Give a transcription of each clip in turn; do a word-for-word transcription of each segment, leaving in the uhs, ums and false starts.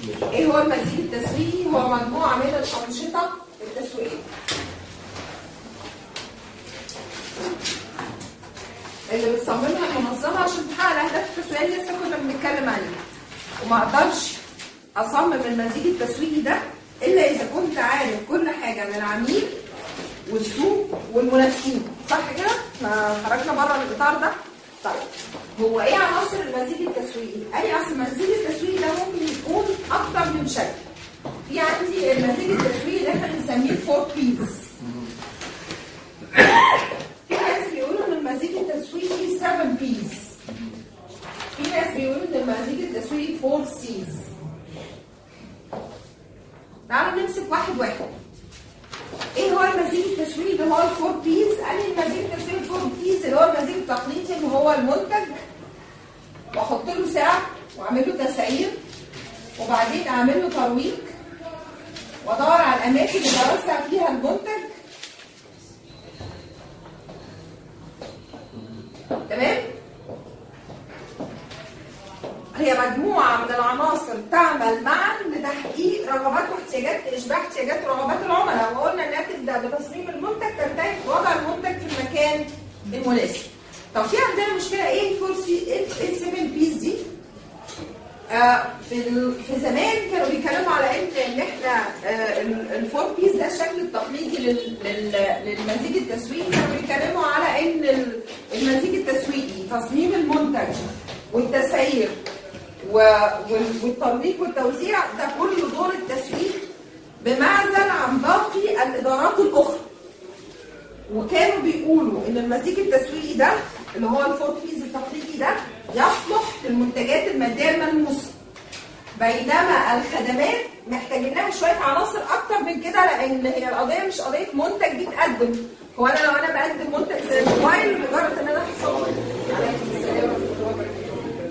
ايه هو المزيج التسويقي؟ هو مجموعه من الانشطه التسويقيه اللي بتصممها المنظمه عشان تحقق الاهداف التسويقيه اللي لسه كنا بنتكلم عليها. وما اقدرش اصمم المزيج التسويقي ده الا اذا كنت عارف كل حاجه من العميل والسوق والمنافسين، صح كده؟ احنا خرجنا بره الاطار ده. طيب هو ايه عناصر المزيج التسويقي؟ اي اصل المزيج التسويقي ده ممكن يكون اكتر من شكل. في عندي المزيج التسويقي اللي احنا بنسميه فور بيز. في ناس بيقولوا ان المزيج التسويقي سفن بيز. في ناس بيقولوا ان المزيج التسويقي فور سيز. تعالوا نمسك واحد واحد. ايه هو المزيج التسويقي اللي هو الفور بيز؟ قال لي المزيج التسويقي الفور بيز اللي هو المزيج التقليدي اللي هو المنتج، واحط له سعر واعمل له تسعير وبعدين اعمل له ترويج وادور على الاماكن اللي اوسع فيها المنتج. تمام؟ هي مجموعه من العناصر تعمل معا لتحقيق رغبات واحتياجات اشباع احتياجات ورغبات العملاء، وقلنا انها تبدا بتصميم المنتج تنتهي بوضع المنتج في المكان المناسب. طب في عندنا مشكله ايه الفور سي ايه السفن بيز دي؟ آه في في زمان كانوا بيتكلموا على ان ان احنا آه الفور بيز ده الشكل التقليدي للمزيج التسويقي. كانوا بيتكلموا على ان المزيج التسويقي تصميم المنتج والتسعير والترويج والتوزيع ده كله دور التسويق بمعزل عن باقي الادارات الاخرى. وكانوا بيقولوا ان المزيج التسويقي ده اللي هو الفور بيز التقليدي ده يصلح للمنتجات الماديه الملموسه، بينما الخدمات محتاجين لها شويه عناصر اكتر من كده، لان هي القضيه مش قضيه منتج بيتقدم. هو انا لو انا بقدم منتج زي الموبايل مجرد ان انا احصل عليكم السلام ورحمه الله وبركاته،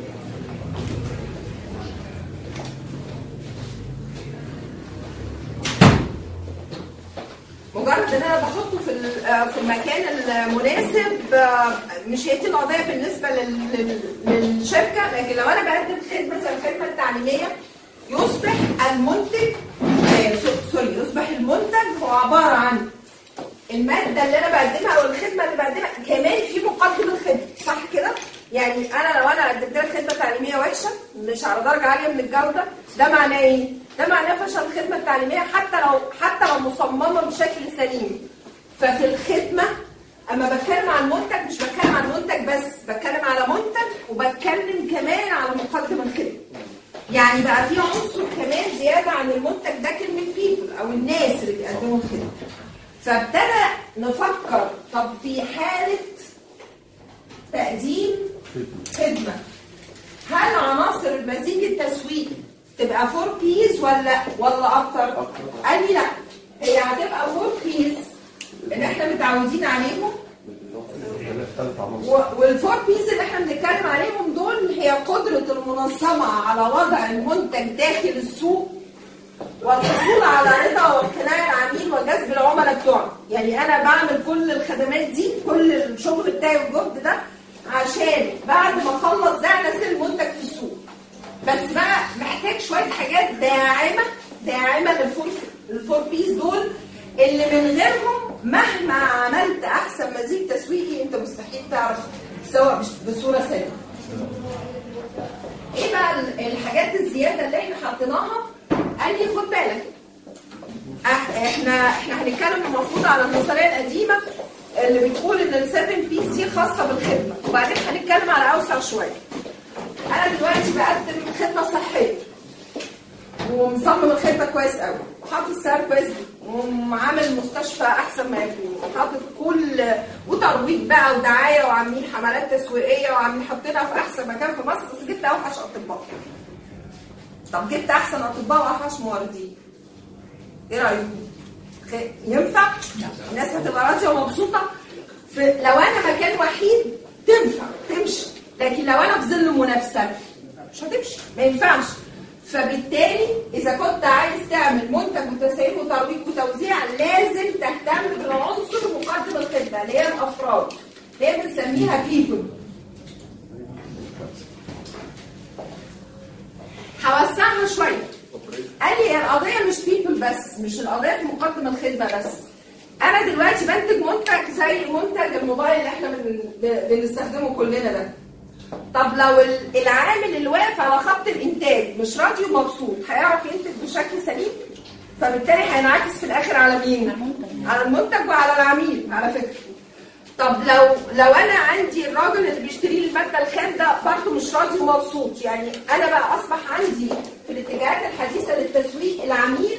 مجرد ان انا بحطه في في المكان المناسب مش هي دي القضيه بالنسبه للشركه. لكن لو انا بقدم خدمه زي الخدمه التعليميه يصبح المنتج سوري يصبح المنتج هو عباره عن الماده اللي انا بقدمها او الخدمه اللي بقدمها، كمان في مقدم الخدمه، صح كده؟ يعني انا لو انا قدمت لك خدمه تعليميه وحشه مش على درجه عاليه من الجوده، ده معناه ايه؟ ده معناه فشل الخدمه التعليميه حتى لو حتى لو مصممه بشكل سليم. ففي الخدمه اما بتكلم عن المنتج مش بتكلم عن المنتج بس، بتكلم على منتج وبتكلم كمان على مقدم الخدمه. يعني بقى في عنصر كمان زياده عن المنتج ده كلمه بيبل او الناس اللي بيقدموا الخدمه. فابتدى نفكر طب في حاله تقديم خدمه هل عناصر المزيج التسويقي تبقى فور بيز ولا ولا اكتر؟ قال لي لا، هي هتبقى فور بيز اللي احنا متعودين عليهم، والفور بيز اللي احنا بنتكلم عليهم دول هي قدره المنظمه على وضع المنتج داخل السوق والحصول على رضا واقتناع العميل وجذب العملاء بتوعنا. يعني انا بعمل كل الخدمات دي، كل الشغل بتاعي والجهد ده عشان بعد ما اخلص ده انزل المنتج في السوق. بس بقى محتاج شويه حاجات داعمه داعمه للفور الفور بيز دول اللي من غيرهم مهما عملت احسن مزيج تسويقي انت مستحيل تعرف تسوق بصوره سليمه. ايه بقى الحاجات الزياده اللي احنا حطيناها؟ قال لي خد بالك احنا احنا هنتكلم المفروض على النظريه القديمه اللي بتقول ان السفن بيز دي خاصه بالخدمه، وبعدين هنتكلم على اوسع شويه. انا دلوقتي بقدم خدمه صحيه ومصمم الخدمه كويس قوي وحاطط السعر كويس وعامل مستشفى احسن ما يكون وحاطط كل وترويج بقى ودعايه وعاملين حملات تسويقيه وعاملين حاطينها في احسن مكان في مصر، بس جبت اوحش اطباء. طب جبت احسن اطباء واوحش موردين، ايه رايكم؟ ينفع؟ الناس هتبقى راضيه ومبسوطه؟ لو انا مكان وحيد تنفع تمشي، لكن لو انا في ظل منافسه مش هتمشي، ما ينفعش. فبالتالي اذا كنت عايز تعمل منتج وتسعير وترويج وتوزيع لازم تهتم بالعنصر مقدم الخدمه اللي هي الافراد اللي هي بنسميها بيبل. هوسعها شويه قال لي القضيه مش بيبل بس، مش القضيه في مقدم الخدمه بس. انا دلوقتي بنتج منتج زي منتج الموبايل اللي احنا بنستخدمه كلنا ده. طب لو العامل اللي واقف على خط الانتاج مش راضي ومبسوط، هيعرف ينتج بشكل سليم؟ فبالتالي هينعكس في الاخر على مين؟ على المنتج وعلى العميل على فكره. طب لو لو انا عندي الراجل اللي بيشتري لي الماده الخام ده برضه مش راضي ومبسوط، يعني انا بقى اصبح عندي في الاتجاهات الحديثه للتسويق العميل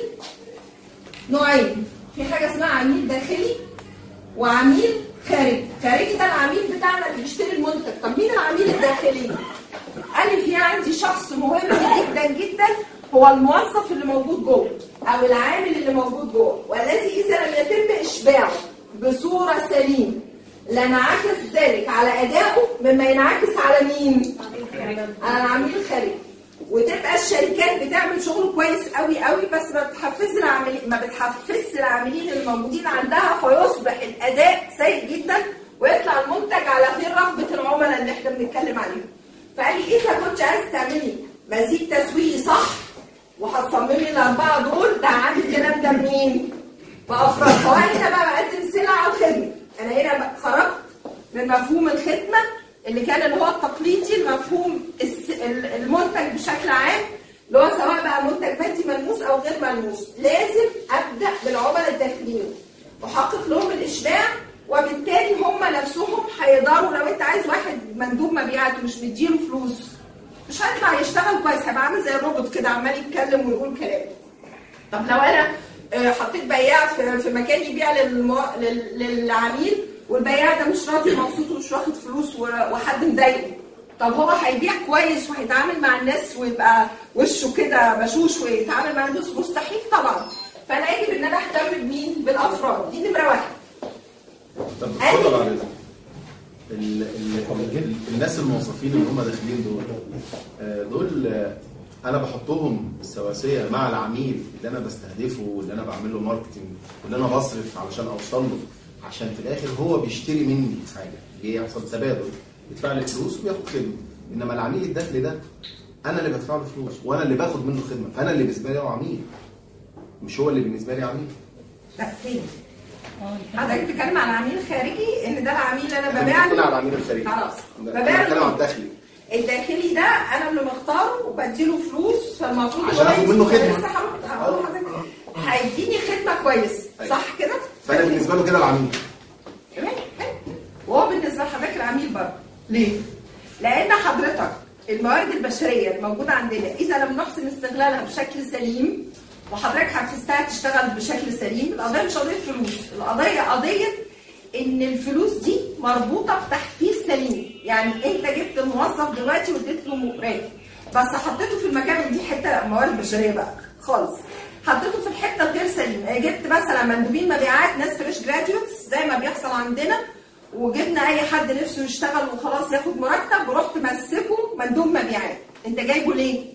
نوعين، في حاجه اسمها عميل داخلي وعميل خارجي. خارجي ده العميل بتاعنا اللي بيشتري المنتج. طب مين العميل الداخلي؟ قال لي في عندي شخص مهم جدا جدا هو الموظف اللي موجود جوه او العامل اللي موجود جوه، والذي اذا لم يتم اشباعه بصوره سليمه لنعكس ذلك على ادائه مما ينعكس على مين؟ على العميل الخارجي. وتبقى الشركات بتعمل شغل كويس قوي قوي بس ما بتحفز العاملين ما بتحفزش العاملين الموجودين عندها، فيصبح الاداء سيء جدا ويطلع المنتج على غير رغبه العملاء اللي احنا بنتكلم عليهم. فقال لي اذا كنت عايز تعملي مزيج تسويقي صح وهتصممي الاربعه دول، ده عندي الكلام ده منين؟ بافراد. سواء هنا بقى بقدم سلعه او خدمه. انا هنا خرجت من مفهوم الخدمه اللي كان اللي هو التقليدي لمفهوم المنتج بشكل عام، اللي هو سواء بقى منتج مادي ملموس او غير ملموس. لازم ابدا بالعملاء الداخليين واحقق لهم الاشباع، وبالتالي هم نفسهم هيقدروا. لو انت عايز واحد مندوب مبيعات ومش مديله فلوس مش هيطلع يشتغل كويس، هيبقى عامل زي الروبوت كده عمال يتكلم ويقول كلام. طب لو انا حطيت بياع في مكان يبيع للمو... للعميل والبياع ده مش راضي مبسوط ومش واخد فلوس وحد مضايقه، طب هو هيبيع كويس وهيتعامل مع الناس ويبقى وشه كده بشوش ويتعامل مع الناس؟ مستحيل طبعا. فانا يجب ان انا اهتم بمين؟ بالافراد. دي نمره واحد. طب اتفضل على ده. الناس الموظفين اللي هم داخلين دول دول انا بحطهم سواسيه مع العميل اللي انا بستهدفه واللي انا بعمل له ماركتنج واللي انا بصرف علشان اوصل له، عشان في الاخر هو بيشتري مني حاجه، جاي يحصل تبادل، يدفع لي فلوس وياخد خدمه. انما العميل الداخلي ده انا اللي بدفع له فلوس وانا اللي باخد منه خدمه، فانا اللي بالنسبه لي هو عميل مش هو اللي بالنسبه لي عميل. لا فين؟ حضرتك بتتكلم على العميل الخارجي ان ده العميل اللي انا ببيع له. على العميل الخارجي خلاص ببيع له. بتكلم على الداخلي. الداخلي ده انا اللي مختاره وبديله فلوس، فالمفروض عشان اخد منه خدمه. هقول لحضرتك هيديني خدمه كويس صح كده؟ فانا بالنسبه له كده العميل. تمام. وهو بالنسبه لحضرتك العميل برضه. ليه؟ لان حضرتك الموارد البشريه الموجوده عندنا اذا لم نحسن استغلالها بشكل سليم وحضرتك حفزتها تشتغل بشكل سليم، القضيه مش قضيه فلوس، القضيه قضيه ان الفلوس دي مربوطه بتحفيز سليم. يعني انت جبت الموظف دلوقتي واديت له راتب بس حطيته في المكان، دي حته موارد بشريه بقى خالص، حطيته في الحته الغير سليمه. جبت مثلا مندوبين مبيعات ناس فريش جراديوتس زي ما بيحصل عندنا، وجبنا اي حد نفسه يشتغل وخلاص ياخد مرتب ورحت مسكه مندوب مبيعات. انت جايبه ليه؟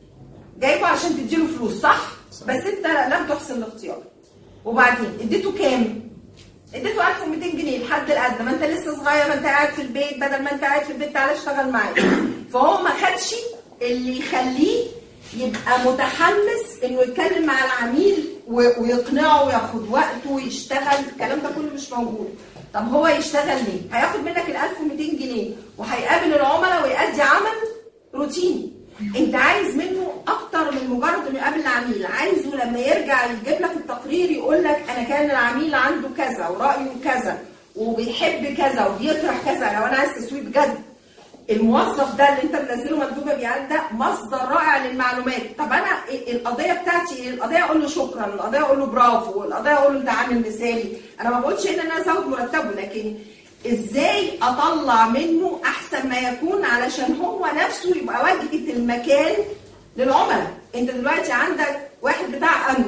جايبه عشان تديله فلوس صح؟ بس انت لم تحسن الاختيار. وبعدين اديته كام؟ اديته ألف ومئتين جنيه الحد الادنى، ما انت لسه صغير، ما انت قاعد في البيت، بدل ما انت قاعد في البيت تعالى اشتغل معايا. فهو ما خدش اللي يخليه يبقى متحمس انه يتكلم مع العميل ويقنعه وياخد وقته ويشتغل، الكلام ده كله مش موجود. طب هو يشتغل ليه؟ هياخد منك ال ألف ومئتين جنيه وهيقابل العملاء ويأدي عمل روتيني. انت عايز منه اكتر من مجرد انه يقابل العميل، عايزه لما يرجع يجيب لك التقرير يقول لك انا كان العميل عنده كذا ورايه كذا وبيحب كذا وبيكره كذا. لو انا عايز تسويق بجد، الموظف ده اللي انت منزله مندوب مبيعات ده مصدر رائع للمعلومات. طب انا القضيه بتاعتي، القضيه اقول له شكرا، القضيه اقول له برافو، القضيه اقول له ده عامل مثالي. انا ما بقولش ان انا ازود مرتبه، لكن ازاي اطلع منه احسن ما يكون علشان هو نفسه يبقى واجهه المكان للعملاء. انت دلوقتي عندك واحد بتاع امن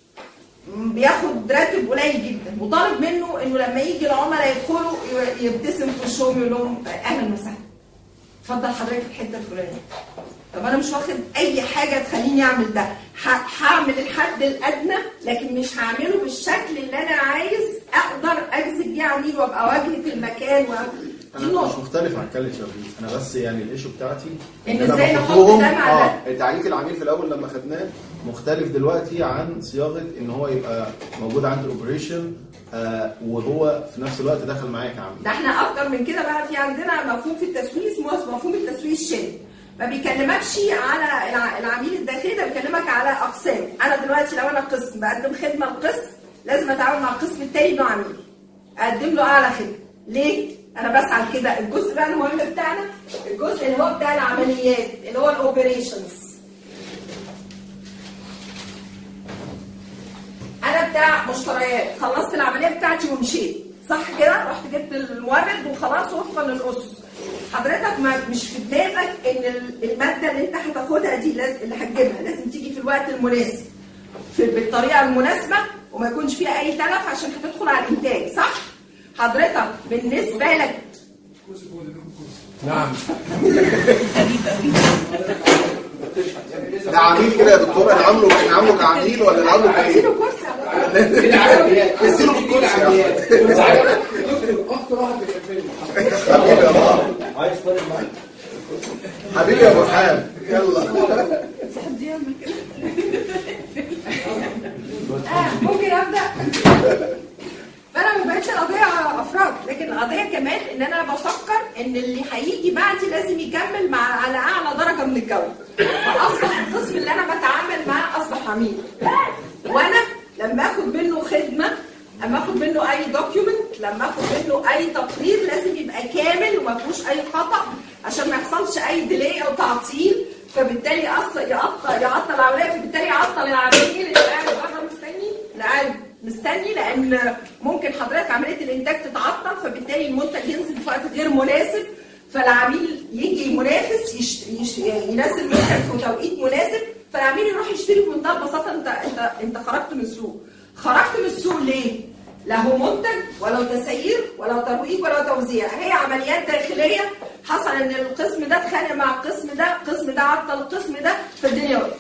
بياخد راتب قليل جدا وطالب منه انه لما يجي العملاء يدخلوا يبتسم في وشهم يقول لهم اهلا وسهلا، اتفضل حضرتك في الحته الفلانيه. طب انا مش واخد اي حاجه تخليني اعمل ده، هعمل الحد الادنى لكن مش هعمله بالشكل اللي انا عايز اقدر اجذب بيه عميل وابقى واجهه المكان. و... انا مش مختلف عن كل شغل، انا بس يعني الايشو بتاعتي ان ازاي نحط ده مع اه تعريف العميل في الاول لما خدناه مختلف دلوقتي عن صياغه ان هو يبقى موجود عندي اوبريشن آه وهو في نفس الوقت دخل معايا كعميل. ده احنا اكتر من كده بقى. في عندنا مفهوم في التسويق اسمه مفهوم التسويق الشامل، ما بيكلمكش على العميل الداخلي، ده بيكلمك على اقسام. انا دلوقتي لو انا قسم بقدم خدمه لقسم، لازم اتعامل مع القسم التاني انه عميل، اقدم له اعلى خدمه. ليه؟ انا بسعى كده. الجزء بقى المهم بتاعنا الجزء اللي هو بتاع العمليات اللي هو الاوبريشنز. انا بتاع مشتريات، خلصت العمليه بتاعتي ومشيت، صح كده؟ رحت جبت المورد وخلاص وفقا للاسس. حضرتك مش في دماغك ان الماده اللي انت هتاخدها دي لازم اللي هتجيبها لازم تيجي في الوقت المناسب في بالطريقه المناسبه وما يكونش فيها اي تلف عشان هتدخل على الانتاج، صح؟ حضرتك بالنسبه لك نعم ده عميل كده يا دكتور، انا عامله انا عامله كعميل ولا انا عامله كايه؟ اديله كرسي على العمليات اديله بالكرسي اكتر واحد بيكفيني حبيبي يا بابا، عايز طالب معاك حبيبي يا ابو حام، يلا صاحبي يعمل كده. اه ممكن ابدا. فانا ما بقتش القضيه افراد، لكن القضيه كمان ان انا بفكر ان اللي هيجي بعدي لازم يكمل مع على اعلى درجه من الجوده، فاصبح القسم اللي انا بتعامل معاه اصبح عميل. وانا لما اخد منه خدمه، لما اخد منه اي دوكيومنت، لما اخد منه اي تقرير لازم يبقى كامل وما فيهوش اي خطا عشان ما يحصلش اي ديلي او تعطيل، فبالتالي اصلا يعطل يعطل العمليه، فبالتالي يعطل العميل اللي قاعد بره مستني اللي قاعد مستني، لان ممكن حضرتك عمليه الانتاج تتعطل، فبالتالي المنتج ينزل في وقت غير مناسب، فالعميل يجي منافس يش... يش... ينزل منتج في توقيت مناسب، فالعميل يروح يشتري بمنتهى البساطه. انت انت انت خرجت من السوق. خرجت من السوق ليه؟ لا هو منتج ولا تسعير ولا ترويج ولا توزيع، هي عمليات داخليه. حصل ان القسم ده اتخانق مع القسم ده، القسم ده عطل القسم ده، فالدنيا وقفت.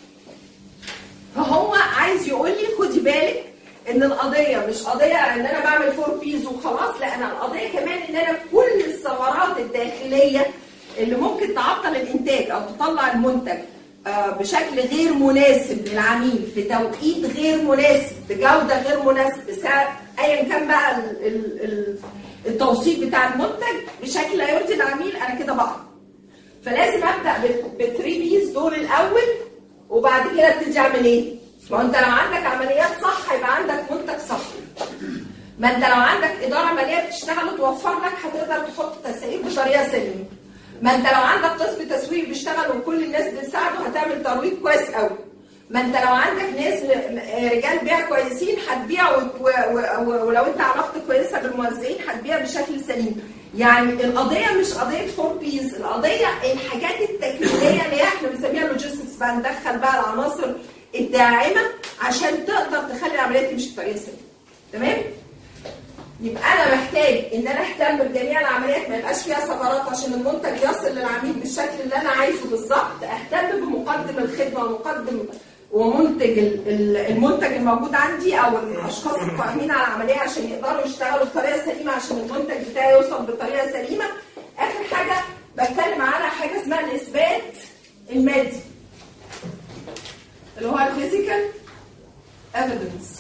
فهو عايز يقول لي خدي بالك ان القضيه مش قضيه ان انا بعمل فور بيز وخلاص، لا انا القضيه كمان ان انا كل الثغرات الداخليه اللي ممكن تعطل الانتاج او تطلع المنتج بشكل غير مناسب للعميل في توقيت غير مناسب بجوده غير مناسبه بسعر ايا كان بقى التوصيف بتاع المنتج بشكل لا يرضي العميل، انا كده بقى. فلازم ابدا بالثري بيز دول الاول وبعد كده ابتدي اعمل ايه؟ ما انت لو عندك عمليات صح هيبقى عندك منتج صح. ما انت لو عندك اداره عمليات بتشتغل وتوفر لك هتقدر تحط تسعير بطريقه سليمه. ما انت لو عندك قسم تسويق بيشتغل وكل الناس بتساعده هتعمل ترويج كويس قوي. ما انت لو عندك ناس رجال بيع كويسين هتبيع، ولو انت علاقتك كويسه بالموزعين هتبيع بشكل سليم. يعني القضيه مش قضيه فور بيز، القضيه الحاجات التكميليه اللي احنا بنسميها اللوجيستكس، بقى ندخل بقى العناصر الداعمه عشان تقدر تخلي العمليات تمشي بطريقه سليمه. تمام؟ يبقى انا محتاج ان انا اهتم بجميع العمليات ما يبقاش فيها ثغرات عشان المنتج يصل للعميل بالشكل اللي انا عايزه بالظبط. اهتم بمقدم الخدمه ومقدم ومنتج المنتج الموجود عندي او الاشخاص القائمين على العمليه عشان يقدروا يشتغلوا بطريقه سليمه عشان المنتج بتاعي يوصل بطريقه سليمه. اخر حاجه بتكلم عنها حاجه اسمها الاثبات المادي اللي هو الفيزيكال ايفيدنس.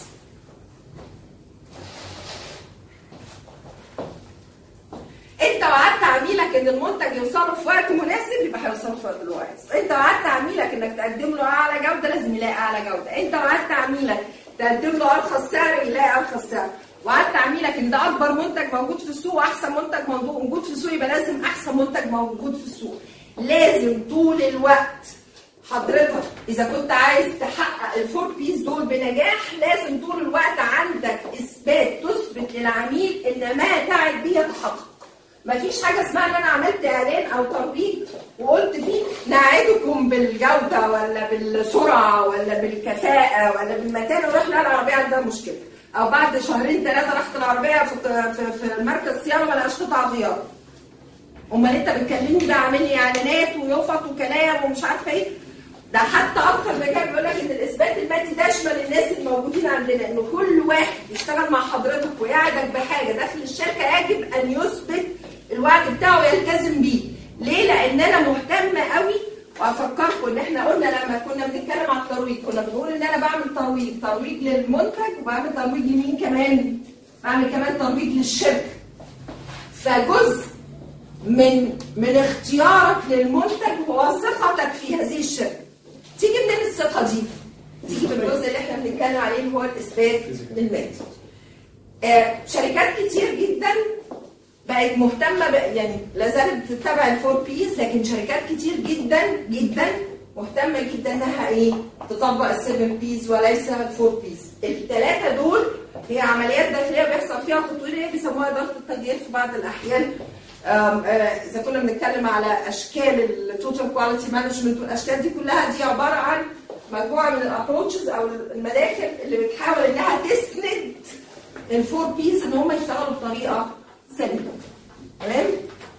انت وعدت عميلك ان المنتج يوصله في وقت مناسب يبقى هيوصله في وقت الواحد. انت وعدت عميلك انك تقدم له اعلى جوده لازم يلاقي اعلى جوده. انت وعدت عميلك تقدم له ارخص سعر يلاقي ارخص سعر. وعدت عميلك ان ده اكبر منتج موجود في السوق واحسن منتج موجود في السوق يبقى لازم احسن منتج موجود في السوق. لازم طول الوقت حضرتك اذا كنت عايز تحقق الفور بيز دول بنجاح لازم طول الوقت عندك اثبات تثبت للعميل ان ما تعب به يتحقق. مفيش حاجه اسمها ان انا عملت اعلان او ترويج وقلت فيه نعدكم بالجوده ولا بالسرعه ولا بالكفاءه ولا بالمتانه ورحنا العربيه عندها مشكله، او بعد شهرين ثلاثه رحت العربيه في في مركز صيانه ما لقاش قطع غيار. امال انت بتكلمني ده عامل لي اعلانات ويفط وكلام ومش عارفه ايه. ده حتى اكتر من كده بيقول لك ان الاثبات المادي ده يشمل الناس الموجودين عندنا، انه كل واحد يشتغل مع حضرتك ويعدك بحاجه داخل الشركه يجب ان يثبت الوعد بتاعه يلتزم بيه. ليه؟ لان انا مهتمه قوي وافكركم ان احنا قلنا لما كنا بنتكلم عن الترويج كنا بنقول ان انا بعمل ترويج ترويج للمنتج وبعمل ترويج لمين كمان؟ بعمل كمان ترويج للشركه. فجزء من من اختيارك للمنتج هو ثقتك في هذه الشركه. تيجي منين الثقه دي؟ تيجي من الجزء اللي احنا بنتكلم عليه اللي هو الاثبات المادي. آه شركات كتير جدا بقت مهتمه يعني لا زالت بتتبع الفور بيز، لكن شركات كتير جدا جدا مهتمه جدا انها ايه؟ تطبق السفن بيز وليس الفور بيز. الثلاثه دول هي عمليات داخليه بيحصل فيها تطوير بيسموها اداره التغيير في بعض الاحيان. اذا كنا بنتكلم على اشكال التوتال كواليتي مانجمنت والاشكال دي كلها دي عباره عن مجموعه من الابروتشز او المداخل اللي بتحاول انها تسند الفور بيز ان هم يشتغلوا بطريقه سليمه. تمام؟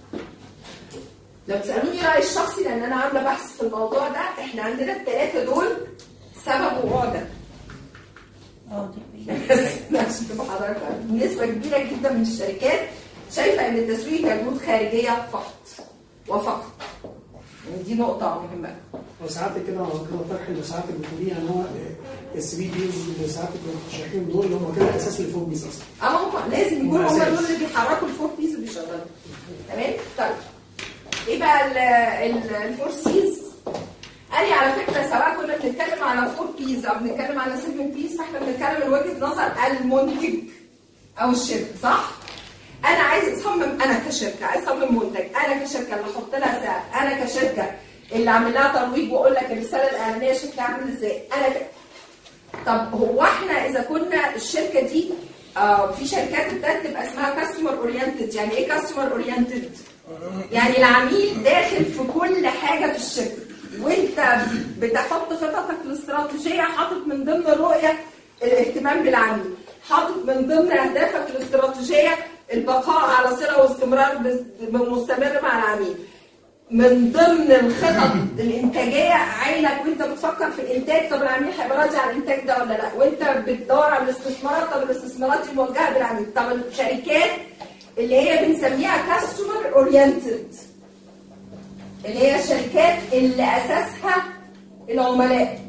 لو تسالوني رايي الشخصي لان انا عامله بحث في الموضوع ده، احنا عندنا الثلاثه دول سبب وعقده. اه دي عشان تبقى حضرتك نسبه كبيره جدا من الشركات شايفه ان التسويق مجهود خارجيه فقط وفقط. يعني دي نقطه مهمه. وساعات كده كده طرح اللي ساعات بتقوليها ان هو الثري بيز اللي ساعات كانوا شايفين دول اللي هم كده اساس الفور بيز اصلا. اه هم لازم يكونوا هم دول اللي بيحركوا الفور بيز وبيشغلوا. تمام؟ طيب ايه بقى الفور سيز؟ قال لي على فكره سواء كنا بنتكلم على فور بيز او بنتكلم على سفن بيز فاحنا بنتكلم من وجهه نظر المنتج او الشركه، صح؟ انا عايز اصمم، انا كشركه عايز اصمم منتج، انا كشركه اللي احط لها سعر، انا كشركه اللي اعمل لها ترويج واقول لك الرساله الاعلانيه شكلها عامل ازاي، انا ك... طب هو احنا اذا كنا الشركه دي آه في شركات ابتدت تبقى اسمها كاستمر اورينتد. يعني ايه كاستمر اورينتد؟ يعني العميل داخل في كل حاجه في الشركه، وانت بتحط خططك الاستراتيجيه حاطط من ضمن الرؤيه الاهتمام بالعميل، حاطط من ضمن اهدافك الاستراتيجيه البقاء على صله واستمرار مستمر مع العميل. من ضمن الخطط الانتاجيه عينك وانت بتفكر في الانتاج، طب العميل هيبقى راضي على الانتاج ده ولا لا؟ وانت بتدور على الاستثمارات، طب الاستثمارات دي موجهه بالعميل. طب الشركات اللي هي بنسميها كاستمر اورينتد اللي هي الشركات اللي اساسها العملاء،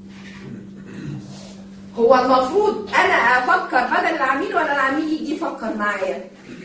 هو المفروض انا افكر بدل العميل ولا العميل يجي يفكر معايا؟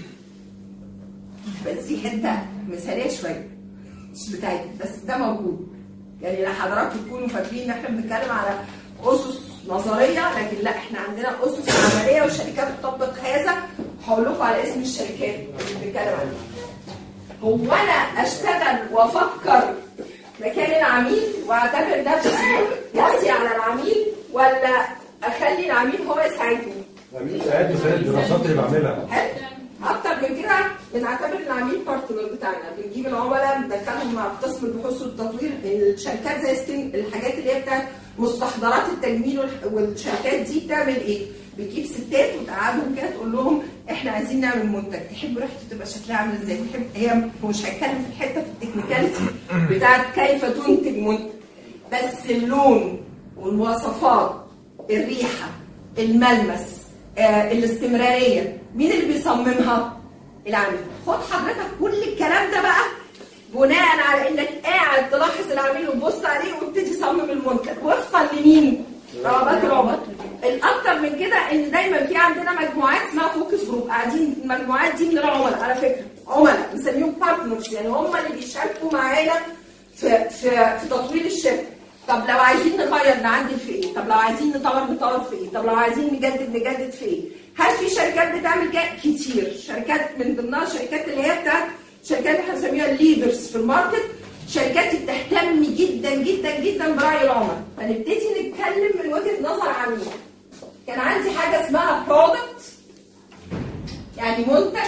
بس دي حته مثاليه شويه مش بتاعتي، بس ده موجود. يعني لا حضراتكم تكونوا فاكرين ان احنا بنتكلم على اسس نظريه، لكن لا احنا عندنا اسس عمليه والشركات بتطبق هذا. هقول لكم على اسم الشركات اللي بنتكلم عليها. هو انا اشتغل وافكر مكان العميل واعتبر نفسي راسي على العميل، ولا اخلي العميل هو يساعدني؟ العميل يساعدني زي الدراسات اللي بعملها. حلو. اكتر من كده بنعتبر العميل بارتنر بتاعنا، بنجيب العملاء ندخلهم مع قسم البحوث والتطوير. الشركات زي ستين الحاجات اللي هي بتاعت مستحضرات التجميل والشركات دي بتعمل ايه؟ بتجيب ستات وتقعدهم كده تقول لهم احنا عايزين نعمل منتج، تحبوا ريحته تبقى شكلها عامل ازاي؟ تحب هي مش هتكلم في الحته في التكنيكاليتي بتاعت كيف تنتج منتج، بس اللون والمواصفات، الريحه، الملمس، آه، الاستمراريه، مين اللي بيصممها؟ العميل. خد حضرتك كل الكلام ده بقى بناء على انك قاعد تلاحظ العميل وتبص عليه وتبتدي تصمم المنتج وفقا لمين؟ رغبات العملاء. الاكثر من كده ان دايما في عندنا مجموعات اسمها فوكس جروب، قاعدين المجموعات دي من العملاء على فكره، عملاء بنسميهم بارتنرز، يعني هم اللي بيشاركوا معانا في في في تطوير الشركه. طب لو عايزين نغير نعدل في ايه؟ طب لو عايزين نطور نطور في ايه؟ طب لو عايزين نجدد نجدد في ايه؟ هل في شركات بتعمل كده؟ كتير. شركات من ضمنها الشركات اللي هي بتاعت شركات احنا بنسميها الليدرز في الماركت، شركات بتهتم جدا جدا جدا برأي العملاء. فنبتدي نتكلم من وجهة نظر عميل. كان عندي حاجة اسمها برودكت، يعني منتج،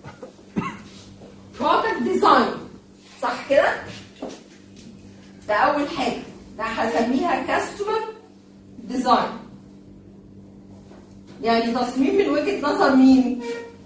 برودكت ديزاين، صح كده؟ ده أول حاجة، ده هسميها كاستمر ديزاين. يعني تصميم من وجهة نظر مين؟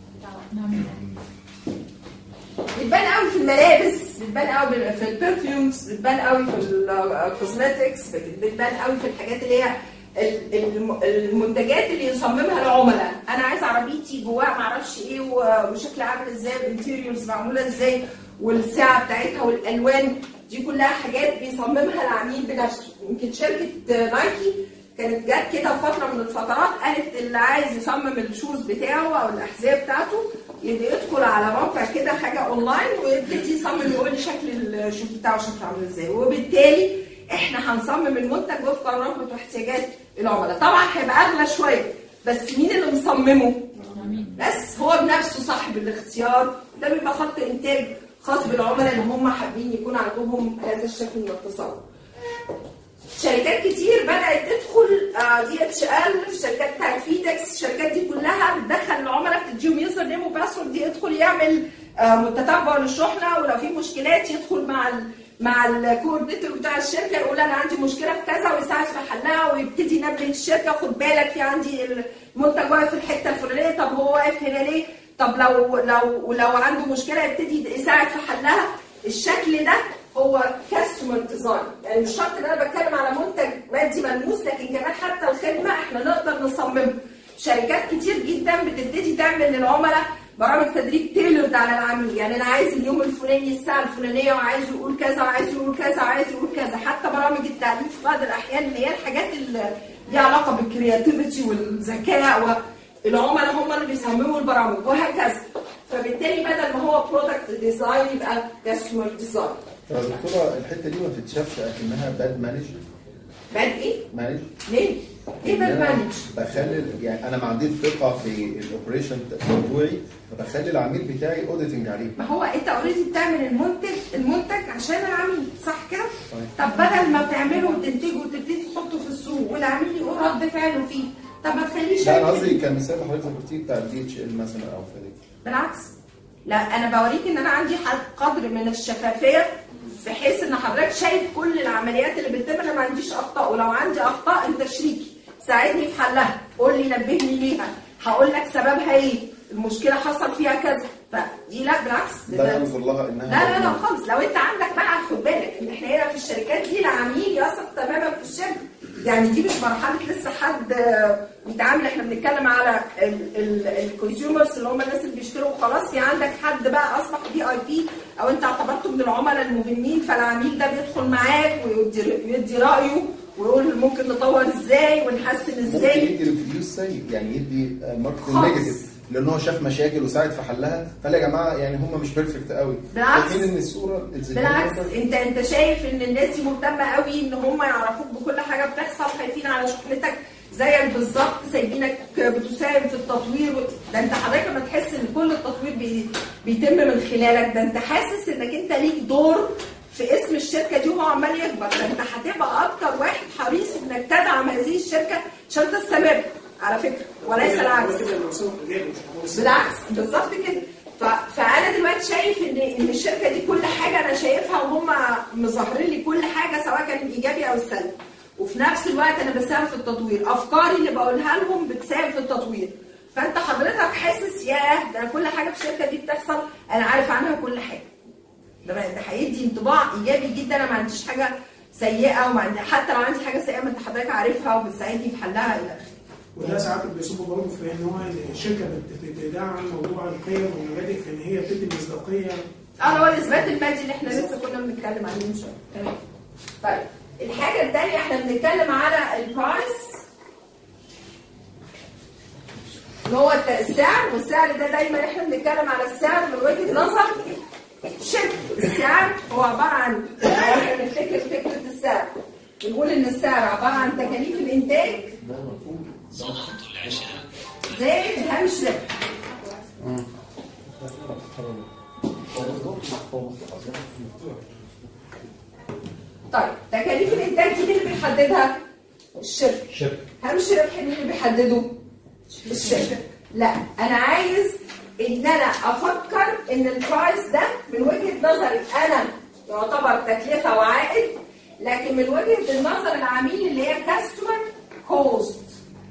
بتبان قوي في الملابس، بتبان قوي في البرفيومز، بتبان قوي في الكوزماتكس، بتبان قوي في الحاجات اللي هي المنتجات اللي يصممها العملاء. انا عايز عربيتي جواها معرفش ايه وشكلها عامل ازاي، الانتيريورز معموله ازاي، والسعه بتاعتها والالوان. دي كلها حاجات بيصممها العميل بنفسه. يمكن شركه نايكي كانت جت كده في فتره من الفترات قالت اللي عايز يصمم الشوز بتاعه او الاحذيه بتاعته يدخل على موقع كده حاجه اونلاين ويبتدي يصمم يقول لي شكل الشوز بتاعه شكله عامل ازاي، وبالتالي احنا هنصمم المنتج وفقا لرغبه واحتياجات العملاء. طبعا هيبقى اغلى شويه، بس مين اللي مصممه؟ بس هو بنفسه صاحب الاختيار. ده بيبقى خط انتاج خاص بالعملاء اللي هم حابين يكون عندهم هذا الشكل من التصور. شركات كتير بدات تدخل دي اتش ال، في شركات بتاعت فيدكس، الشركات دي كلها بتدخل العملاء بتديهم يوزر نيم وباسورد، يدخل يعمل تتبع للشحنه، ولو في مشكلات يدخل مع ال مع الكوردينيتور بتاع الشركه يقول انا عندي مشكله في كذا ويساعد في حلها، ويبتدي ينبه الشركه خد بالك في عندي المنتج واقف في الحته الفلانيه، طب هو واقف هنا ليه؟ طب لو لو لو عنده مشكله يبتدي يساعد في حلها. الشكل ده هو كاستمر ديزاين، يعني مش شرط ان انا بتكلم على منتج مادي ملموس، لكن كمان حتى الخدمه احنا نقدر نصممها. شركات كتير جدا بتبتدي تعمل للعملاء برامج تدريب تيلرد على العميل، يعني انا عايز اليوم الفلاني الساعه الفلانيه وعايز يقول كذا وعايز يقول كذا وعايز يقول كذا. حتى برامج التعليم في بعض الاحيان اللي هي الحاجات اللي ليها علاقه بالكرياتيفيتي والذكاء، والعملاء هم اللي بيصمموا البرامج وهكذا. فبالتالي بدل ما هو برودكت ديزاين يبقى كاستمر ديزاين. يا دكتوره الحته دي ما تتشافش اكنها باد مانج؟ باد ايه؟ مانج؟ ليه؟ ليه باد مانج؟ بخلي يعني انا ما عنديش ثقه في الاوبريشن بتاعي، فبخلي العميل بتاعي اوديتنج عليه. ما هو انت اوريدي بتعمل المنتج المنتج عشان العميل، صح كده؟ طب بدل ما بتعمله وتنتجه وتبتدي تحطه في السوق والعميل يقول رد فعله فيه، طب ما تخليش. لا انا قصدي كان مثال حضرتك ذكرتيه بتاع الدي اتش ال مثلا او فيديكس. بالعكس، لا انا بوريك ان انا عندي قدر من الشفافيه بحيث ان حضرتك شايف كل العمليات اللي بتتم، انا ما عنديش اخطاء، ولو عندي اخطاء انت شريكي ساعدني في حلها، قول لي نبهني ليها، هقول لك سببها ايه، المشكله حصل فيها كذا. فدي لا بالعكس، لا ينظر لها انها لا لا لا خالص. لو انت عندك بقى خد بالك ان احنا هنا في الشركات دي العميل يثق تماما في الشركه، يعني دي مش مرحله لسه حد بيتعامل، احنا بنتكلم على الكونسيومرز اللي هم الناس اللي بيشتروا خلاص. يعني عندك حد بقى اصبح في اي بي او انت اعتبرته من العملاء المهمين، فالعميل ده بيدخل معاك ويدي رايه ويقول ممكن نطور ازاي ونحسن ازاي. ممكن يدي ريفيو سيء، يعني يدي ماركتنج نيجاتيف لان هو شاف مشاكل وساعد في حلها، فقال يا جماعه يعني هم مش بيرفكت قوي. بالعكس ان الصوره بالعكس انت انت شايف ان الناس دي مهتمه قوي ان هم يعرفوك بكل حاجه بتحصل، خايفين على شغلتك زيك بالظبط، سايبينك بتساهم في التطوير. ده انت حضرتك لما تحس ان كل التطوير بي بيتم من خلالك، ده انت حاسس انك انت ليك دور في اسم الشركه دي وهو عمال يكبر، ده انت هتبقى اكتر واحد حريص انك تدعم هذه الشركه عشان تستمر على فكره، وليس العكس. بالعكس بالظبط كده. فانا دلوقتي شايف ان ان الشركه دي كل حاجه انا شايفها وهم مظهرين لي كل حاجه سواء كان الايجابي او السلبي، وفي نفس الوقت انا بساهم في التطوير، افكاري اللي بقولها لهم بتساهم في التطوير. فانت حضرتك حاسس ياه ده كل حاجه في الشركه دي بتحصل انا عارف عنها كل حاجه. ده ده هيدي انطباع ايجابي جدا، انا ما عنديش حاجه سيئه، وما عندي حتى لو عندي حاجه سيئه ما انت حضرتك عارفها وبتساعدني في حلها الى اخره. وده ساعات بيصب برضه في ان هو الشركه بتدعم موضوع القيم والمبادئ في ان هي بتدي مصداقيه. اه هو الاثبات المادي اللي احنا لسه كنا بنتكلم عليه من شويه. تمام. طيب الحاجه الثانيه احنا بنتكلم على البرايس اللي هو السعر، والسعر ده دايما احنا بنتكلم على السعر من وجهه نظر شركه. السعر هو عباره عن، احنا بنفتكر فكره السعر بنقول ان السعر عباره عن تكاليف الانتاج زائد هامش ربح. طيب تكاليف الانتاج دي مين اللي بيحددها؟ الشركه. هامش ربح مين اللي بيحدده؟ الشركه. لا انا عايز ان انا افكر ان البرايس ده من وجهه نظري انا يعتبر تكلفه وعائد، لكن من وجهه النظر العميل اللي هي كاستمر كوست،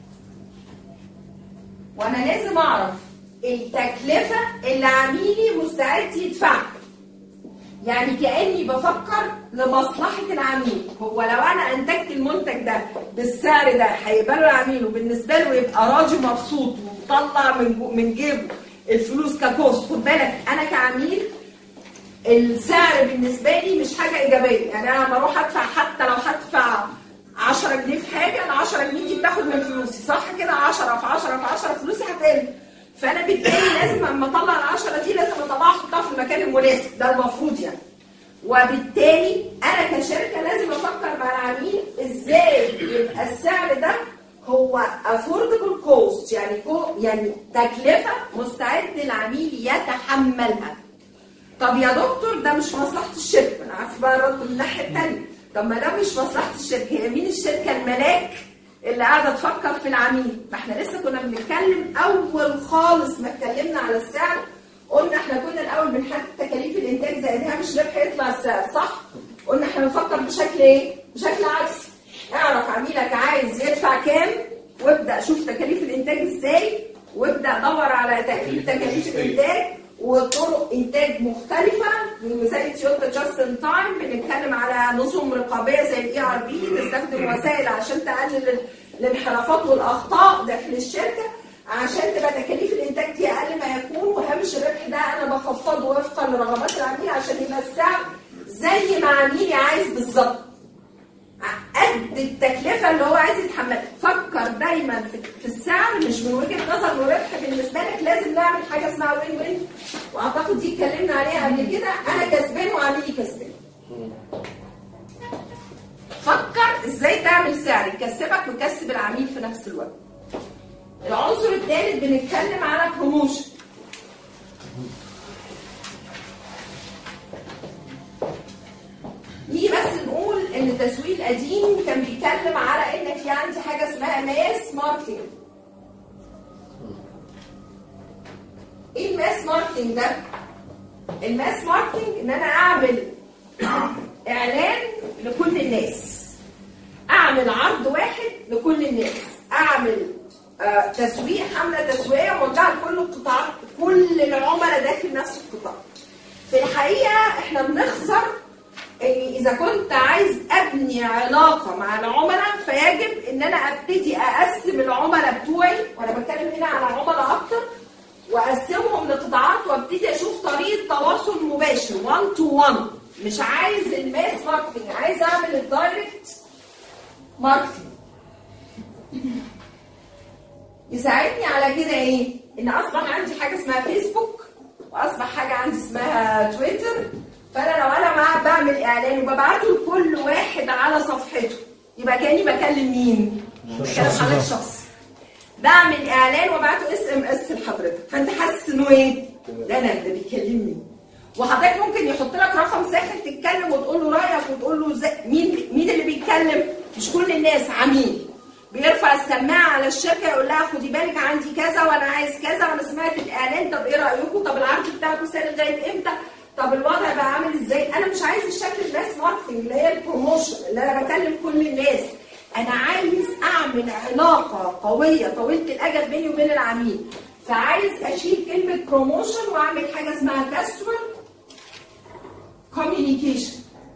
وانا لازم اعرف التكلفه اللي عميلي مستعد يدفعها. يعني كاني بفكر لمصلحه العميل، هو لو انا انتجت المنتج ده بالسعر ده هيقبله العميل وبالنسبه له يبقى راضي ومبسوط وطلع من من جيبه الفلوس ككوست. خد بالك انا كعميل السعر بالنسبه لي مش حاجه ايجابيه، يعني انا بروح ادفع حتى لو هدفع عشرة جنيه في حاجه، ال عشرة جنيه دي بتاخد من فلوسي صح كده، عشرة في عشرة في عشرة فلوسي هتقل، فانا بالتالي لازم اما اطلع ال عشرة دي لازم اطلعها احطها في المكان المناسب، ده المفروض يعني. وبالتالي انا كشركه لازم افكر مع العميل ازاي يبقى السعر ده هو affordable cost، يعني يعني تكلفه مستعد العميل يتحملها. طب يا دكتور ده مش مصلحه الشركه، انا عارفه بقى الرد من الناحيه الثانيه، طب ما ده مش مصلحه الشركه، هي مين الشركه الملاك اللي قاعده تفكر في العميل؟ ما احنا لسه كنا بنتكلم اول خالص ما اتكلمنا على السعر، قلنا احنا كنا الاول بنحدد تكاليف الانتاج زائد هامش ربح يطلع السعر صح؟ قلنا احنا بنفكر بشكل ايه؟ بشكل عكسي. اعرف عميلك عايز يدفع كام وابدا شوف تكاليف الانتاج ازاي، وابدا دور على تقليل تكاليف الانتاج وطرق انتاج مختلفه زي تويوتا جاست ان تايم، بنتكلم على نظم رقابيه زي الاي ار بي، تستخدم وسائل عشان تقلل الانحرافات والاخطاء داخل الشركه عشان تبقى تكاليف الانتاج دي اقل ما يكون، وهامش الربح ده انا بخفضه وفقا لرغبات العميل عشان يبقى السعر زي ما عميلي عايز بالظبط، قد التكلفه اللي هو عايز يتحملها. فكر دايما في السعر مش من وجهه نظر الربح بالنسبه لك، لازم نعمل حاجه اسمها وين وين، واعتقد دي اتكلمنا عليها قبل كده، انا كسبان وعميلي كسبان. فكر ازاي تعمل سعر يكسبك ويكسب العميل في نفس الوقت. العنصر الثالث بنتكلم على بروموشن. نيجي بس نقول ان التسويق القديم كان بيتكلم على ان في عندي حاجه اسمها ماس ماركتنج. ايه الماس ماركتنج ده؟ الماس ماركتنج ان انا اعمل اعلان لكل الناس، اعمل عرض واحد لكل الناس، اعمل آه تسويق حمله تسويقيه موزعه لكل القطاعات، كل العملاء داخل نفس القطاع. في الحقيقه احنا بنخسر ان اذا كنت عايز ابني علاقه مع العملاء فيجب ان انا ابتدي اقسم العملاء بتوعي، وانا بتكلم هنا على عملاء اكتر، واقسمهم لقطاعات وابتدي اشوف طريقه تواصل مباشر واحد تو واحد. مش عايز الماس ماركتنج، عايز اعمل الدايركت ماركتنج. يساعدني على كده ايه؟ ان اصبح عندي حاجه اسمها فيسبوك، واصبح حاجه عندي اسمها تويتر، فانا لو انا مع بعمل اعلان وببعته لكل واحد على صفحته يبقى كاني بكلم مين؟ بكلم حضرتك شخص. بعمل اعلان وبعته اس ام اس لحضرتك، فانت حاسس انه ايه؟ ده انا ده بيكلمني. وحضرتك ممكن يحط لك رقم ساخن تتكلم وتقول له رايك وتقول له زي مين مين اللي بيتكلم؟ مش كل الناس، عميل بيرفع السماعه على الشركه يقول لها خدي بالك عندي كذا وانا عايز كذا وانا سمعت الاعلان، طب ايه رايكم؟ طب العرض بتاعكم ساري لغايه امتى؟ طب الوضع بقى عامل ازاي؟ انا مش عايز الشكل الماس ماركتنج اللي هي البروموشن اللي انا بكلم كل الناس، انا عايز اعمل علاقه قويه طويله الاجل بيني وبين العميل، فعايز اشيل كلمه بروموشن واعمل حاجه اسمها كاستمر كوميونيكيشن.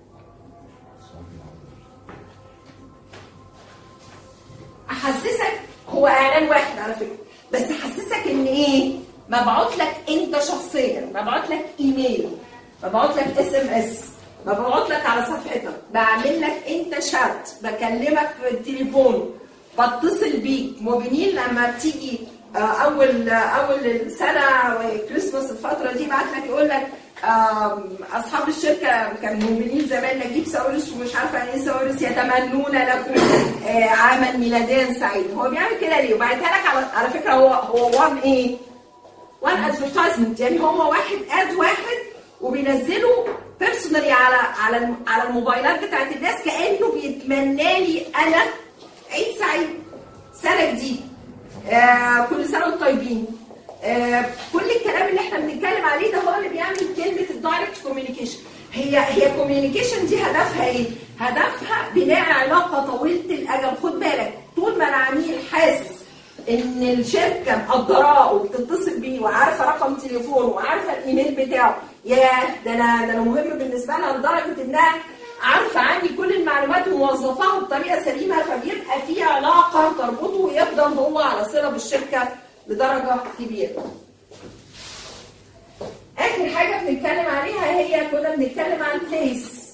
احسسك هو اعلان واحد على فكره، بس احسسك ان ايه؟ مبعوت لك انت شخصيا، مبعوت لك ايميل، مبعوت لك اس ام اس، مبعوت لك على صفحتك، بعمل لك انت شات، بكلمك في التليفون، بتصل بيك. موبينيل لما بتيجي اول اول السنه وكريسماس الفتره دي بعت لك يقول لك اصحاب الشركه كان موبينيل زمان نجيب ساورس ومش عارفه يعني ايه ساورس يتمنون لكم عاما ميلاديا سعيد. هو بيعمل كده ليه؟ وبعتها لك على على فكره هو هو وان ايه؟ وان ادفرتايزمنت، يعني هو واحد اد واحد وبينزله بيرسونالي على على على الموبايلات بتاعت الناس كانه بيتمنى لي انا عيد سعيد، سنه جديده، آه كل سنه وانتم طيبين. آه كل الكلام اللي احنا بنتكلم عليه ده هو اللي بيعمل كلمه الدايركت كوميونيكيشن. هي هي كوميونيكيشن دي هدفها ايه؟ هدفها بناء علاقه طويله الاجل. خد بالك طول ما العميل حاسس ان الشركه مقدراه وبتتصل بيه وعارفه رقم تليفونه وعارفه الايميل بتاعه، ياه ده انا ده انا مهم بالنسبه لها لدرجه انها عارفه عني كل المعلومات وموظفاها بطريقه سليمه، فبيبقى في علاقه تربطه ويفضل هو على صله بالشركه لدرجه كبيره. اخر اخر حاجه بنتكلم عليها هي كنا بنتكلم عن بليس.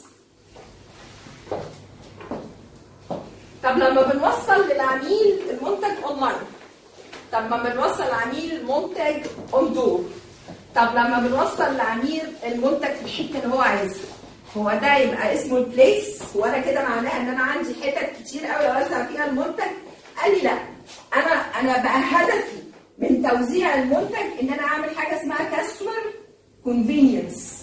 طب لما بنوصل للعميل المنتج اونلاين، طب لما بنوصل للعميل المنتج اون دور، طب لما بنوصل للعميل المنتج في الحته اللي هو عايزها، هو ده يبقى اسمه البليس؟ وانا كده معناها ان انا عندي حتت كتير قوي اوزع فيها المنتج؟ قال لي لا، انا انا بقى هدفي من توزيع المنتج ان انا اعمل حاجه اسمها كاستمر كونفينينس.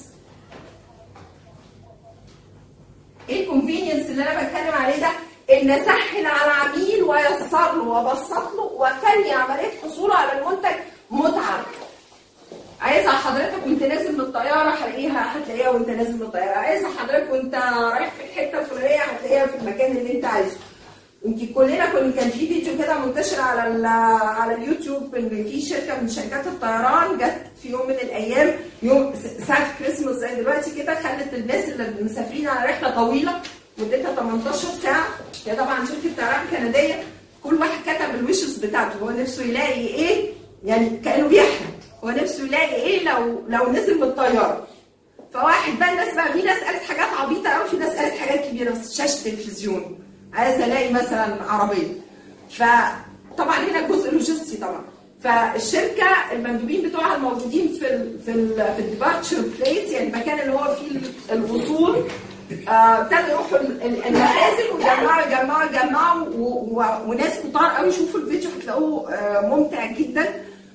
ايه الكونفينينس اللي انا بتكلم عليه ده؟ ان اسهل على العميل ويسر له وابسط له واخلي عمليه حصوله على المنتج متعه. عايزه حضرتك وانت نازل من الطياره هلاقيها، هتلاقيها وانت نازل من الطياره. عايزه حضرتك وانت رايح في الحته الفلانيه هتلاقيها في المكان اللي انت عايزه. يمكن كلنا كنا كان في فيديو كده منتشر على على اليوتيوب ان في شركه من شركات الطيران جت في يوم من الايام، يوم ساعه كريسماس زي دلوقتي كده، خلت الناس اللي مسافرين على رحله طويله مدتها تمنتاشر ساعه. هي طبعا شركه طيران كنديه، كل واحد كتب الويشز بتاعته، هو نفسه يلاقي ايه، يعني كانه بيحلم، هو نفسه يلاقي ايه لو لو نزل من الطياره. فواحد بقى الناس بقى، في ناس قالت حاجات عبيطه قوي، في ناس قالت حاجات كبيره، بس شاشه تلفزيون، عايز الاقي مثلا عربيه. فطبعا هنا جزء لوجستي طبعا. فالشركه المندوبين بتوعها الموجودين في ال في ال في الديبارتشر بليس، يعني المكان اللي هو فيه الوصول، ابتدوا آه يروحوا المخازن ويجمعوا يجمعوا يجمعوا وناس كتار قوي. شوفوا الفيديو هتلاقوه آه ممتع جدا،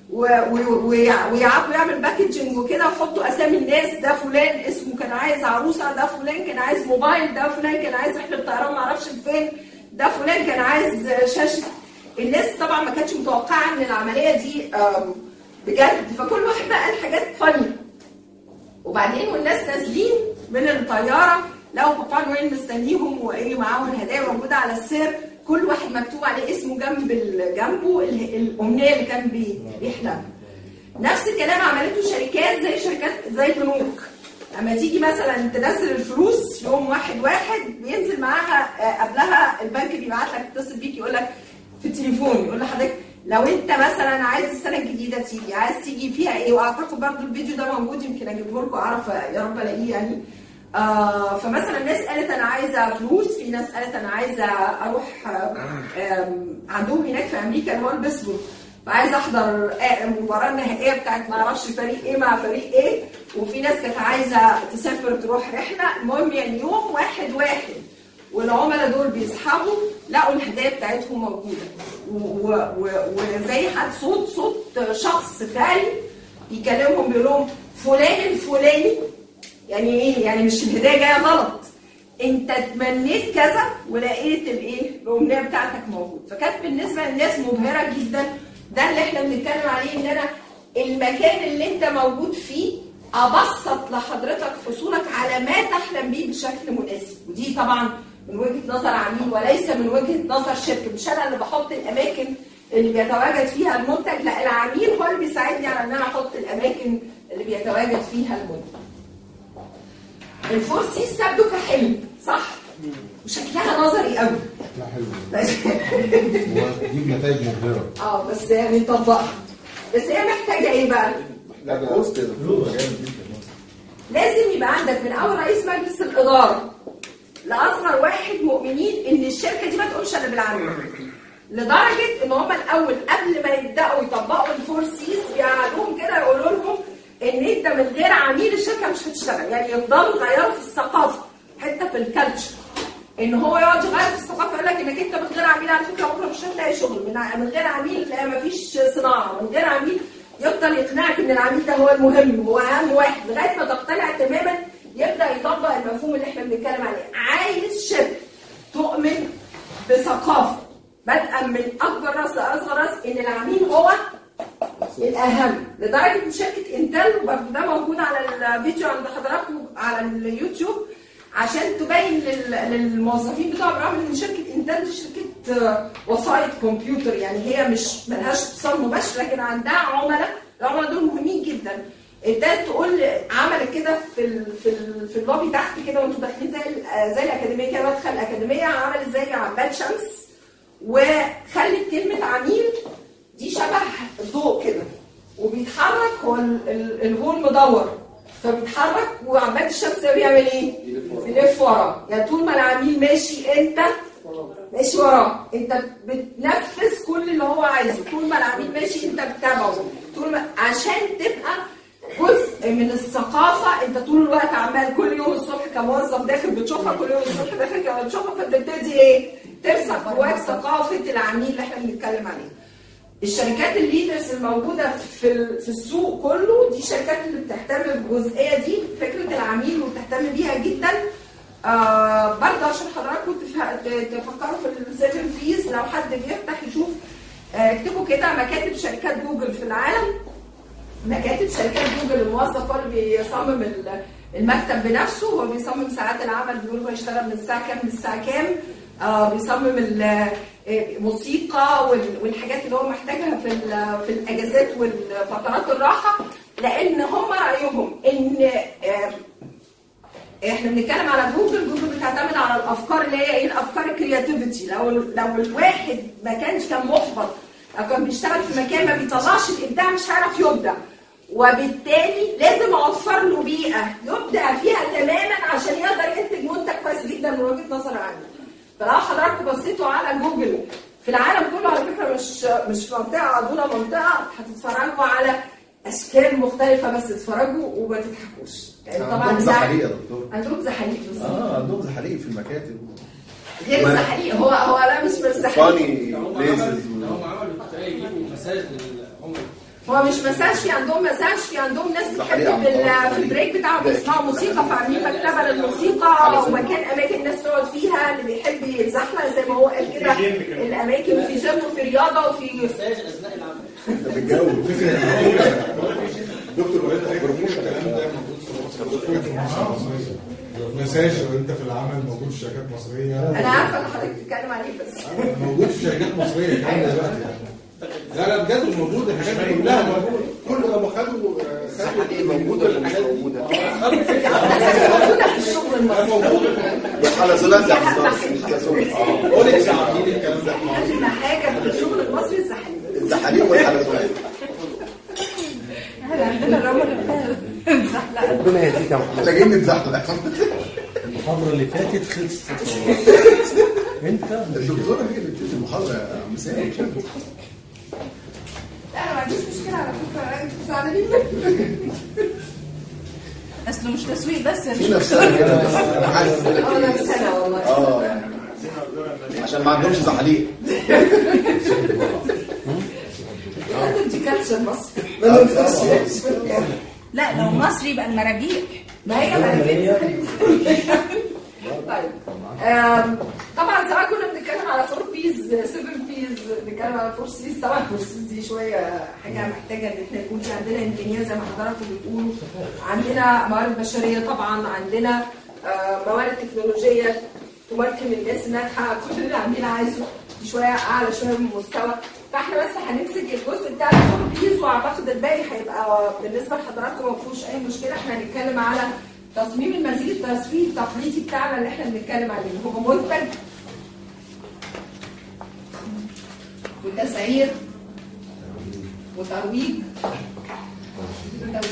ويعرفوا يعمل باكجنج وكده، ويحطوا اسامي الناس، ده فلان اسمه كان عايز عروسه، ده فلان كان عايز موبايل، ده فلان كان عايز رحله طيران معرفش فين، ده فلان كان عايز شاشه. الناس طبعا ما كانتش متوقعه ان العمليه دي بجد، فكل واحد بقى قال حاجات فاني. وبعدين والناس نازلين من الطياره لقوا بابا نويل مستنيهم وايه معاهم الهدايا موجوده على السير، كل واحد مكتوب عليه اسمه جنب جنبه الامنيه اللي كان بيحلمها. نفس الكلام عملته شركات زي شركات زي البنوك. لما تيجي مثلا تنزل الفلوس يوم واحد واحد بينزل معاها قبلها البنك بيبعت لك، يتصل بيك يقول لك في التليفون، يقول لحضرتك لو انت مثلا عايز السنه الجديده تيجي، عايز تيجي فيها ايه. واعتقد برضو الفيديو ده موجود، يمكن اجيبه لكم اعرف يا رب الاقيه يعني. آه فمثلا الناس قالت انا عايزه فلوس، في ناس قالت انا عايزه اروح عندهم هناك في امريكا اللي هو البيسبول، فعايزه احضر المباراه النهائيه بتاعت ما اعرفش فريق ايه مع فريق ايه، وفي ناس كانت عايزه تسافر تروح رحله. المهم يعني يوم واحد واحد والعملاء دول بيسحبوا لقوا الهدايا بتاعتهم موجوده، وزي حد صوت صوت شخص فعلي بيكلمهم بيقول لهم فلان الفلاني، يعني ايه؟ يعني مش الهدايا جايه غلط، انت تمنيت كذا ولقيت الايه؟ الامنيه بتاعتك موجود. فكانت بالنسبه للناس مبهره جدا. ده اللي احنا بنتكلم عليه، ان انا المكان اللي انت موجود فيه ابسط لحضرتك حصولك على ما تحلم بيه بشكل مناسب. ودي طبعا من وجهه نظر عميل وليس من وجهه نظر شركه. مش انا اللي بحط الاماكن اللي بيتواجد فيها المنتج، لا، العميل هو اللي بيساعدني على ان انا احط الاماكن اللي بيتواجد فيها المنتج. الفور سيز تبدو كحلم صح؟ وشكلها نظري قوي. لا حلو. ودي نتائج مبهره. اه بس يعني نطبقها. بس هي محتاجه ايه بقى؟ لا كوست كده لازم يبقى عندك من اول رئيس مجلس الاداره لاصغر واحد مؤمنين ان الشركه دي ما تقولش انا بالعميل. لدرجه ان هم الاول قبل ما يبداوا يطبقوا الفور سيز بيقعدوهم كده يقولوا لهم ان انت من غير عميل الشركه مش هتشتغل، يعني يفضلوا يغيروا في الثقافه حتى في الكالتشر، ان هو يقعد يغير في الثقافه يقول لك انك انت من غير عميل على فكره بكره مش هتلاقي شغل، من غير عميل تلاقي مفيش صناعه، من غير عميل يفضل يقنعك ان العميل ده هو المهم، هو اهم واحد، لغايه ما تقتنع تماما يبدا يطبق المفهوم اللي احنا بنتكلم عليه. عايز شركه تؤمن بثقافه بدءا من اكبر راس لاصغر راس ان العميل هو الاهم، لدرجه ان شركه انتل برضه ده موجود على الفيديو عند حضراتكم على اليوتيوب عشان تبين للموظفين بتوعها برغم ان شركه انتل دي شركه وسائط كمبيوتر، يعني هي مش ملهاش اتصال مباشر لكن عندها عملاء، العملاء دول مهمين جدا. ابتدت تقول عملت كده في ال في ال في اللوبي تحت كده وانتوا داخلين زي زي الاكاديميه كده، مدخل الاكاديميه عملت زي عباد شمس وخلت كلمه عميل دي شبه الضوء كده وبيتحرك، هو الهول مدور فبيتحرك وعماد الشمس ده بيعمل ايه؟ بيلف وراه. يعني طول ما العميل ماشي انت ماشي وراه، انت بتنفذ كل اللي هو عايزه. طول ما العميل ماشي انت بتتابعه، طول ما عشان تبقى جزء من الثقافه. انت طول الوقت عمال كل يوم الصبح كموظف داخل بتشوفها، كل يوم الصبح داخل كمان بتشوفها، فبتبتدي ايه؟ ترسخ جواك ثقافه العميل اللي احنا بنتكلم عليها. الشركات الليدرز الموجوده في في السوق كله دي شركات اللي بتهتم بالجزئيه دي، فكره العميل وبتهتم بيها جدا. آه برضه عشان حضراتكم تفكروا في السيفن بيز، لو حد بيفتح يشوف اكتبوا كده مكاتب شركات جوجل في العالم. مكاتب شركات جوجل الموظف هو اللي بيصمم المكتب بنفسه، هو بيصمم ساعات العمل، بيقول هو يشتغل من الساعه كام للساعه كام، آه بيصمم الموسيقى والحاجات اللي هو محتاجها في في الاجازات والفترات الراحه، لان هم رايهم ان آه احنا بنتكلم على جوجل. جوجل بتعتمد على الافكار اللي هي ايه؟ الافكار الكرياتيفيتي. لو لو الواحد ما كانش كان محبط او كان بيشتغل في مكان ما بيطلعش الابداع مش هيعرف يبدع، وبالتالي لازم اوفر له بيئه يبدع فيها تماما عشان يقدر ينتج منتج كويس جدا من وجهه نظر العميل. فلو حضراتكم بصيتوا على جوجل في العالم كله، على فكره مش مش في منطقه دون منطقه، هتتفرجوا على اشكال مختلفه، بس اتفرجوا وما تضحكوش. يعني طبعا عندهم زحاليق يا دكتور. عندهم زحاليق بالظبط. اه عندهم زحاليق في المكاتب. غير الزحاليق، هو هو لا مش من الزحاليق. هم عملوا اتفاقيه يجيبوا مساج للعملاء. هو مش مساج، في عندهم مساج، في عندهم ناس بتحب في البريك بتاعهم يسمعوا موسيقى، فعاملين مكتبه للموسيقى ومكان اماكن الناس تقعد فيها، اللي بيحب يتزحلق زي ما هو قال كده، الاماكن في جيم وفي رياضه وفي مساج اثناء العمل. ده بالجو فكره دكتور وائل الكلام ده موجود في مصر. مساج وانت في العمل موجود في شركات مصريه. انا عارفه ان حضرتك بتتكلم عليه، بس موجود في شركات مصريه كمان دلوقتي. لا لا بجد موجود، الحاجات دي كلها موجوده. كل لما خدوا الزحاليق موجوده ولا مش موجوده؟ موجوده في الشغل المصري. الحلزونات يا حضرتك. اه قول لي زحاليق الكلام ده. اهم حاجه في الشغل المصري الزحاليق. الزحاليق والحلزونات. احنا عندنا الرمل بنزحلق. ربنا يهديك يا محمد. احنا جايين نتزحلق. المحاضرة اللي فاتت خلصت. انت الدكتوره هي اللي بتدي المحاضره يا عم سامي. لا انا ما عنديش مشكله على فكره، انتوا مساعدين. اصله مش تسويق بس، في نفسنا كده بس انا حاسس اه نفسنا والله. اه يعني عشان ما عندهمش زحاليق. دي كالتشر مصر. لا لو مصري يبقى المراجيح. ما هي مراجيح. طيب طبعا سواء كنا بنتكلم على فور بيز سفن بيز، بنتكلم على فور سيز. طبعا فور سيز دي شويه حاجه محتاجه ان احنا يكون في عندنا امكانيات زي ما حضراتكم بتقولوا، عندنا موارد بشريه، طبعا عندنا موارد تكنولوجيه تمكن الناس انها تحقق كل اللي العميل عايزه، دي شويه اعلى شويه من المستوى. فاحنا بس هنمسك الجزء بتاع الفور بيز، واعتقد الباقي هيبقى بالنسبه لحضراتكم ما فيهوش اي مشكله. احنا هنتكلم على تصميم المزيج التسويقي التقليدي بتاعنا اللي احنا بنتكلم عليه، هو منتج وتسعير وترويج وتوزيع.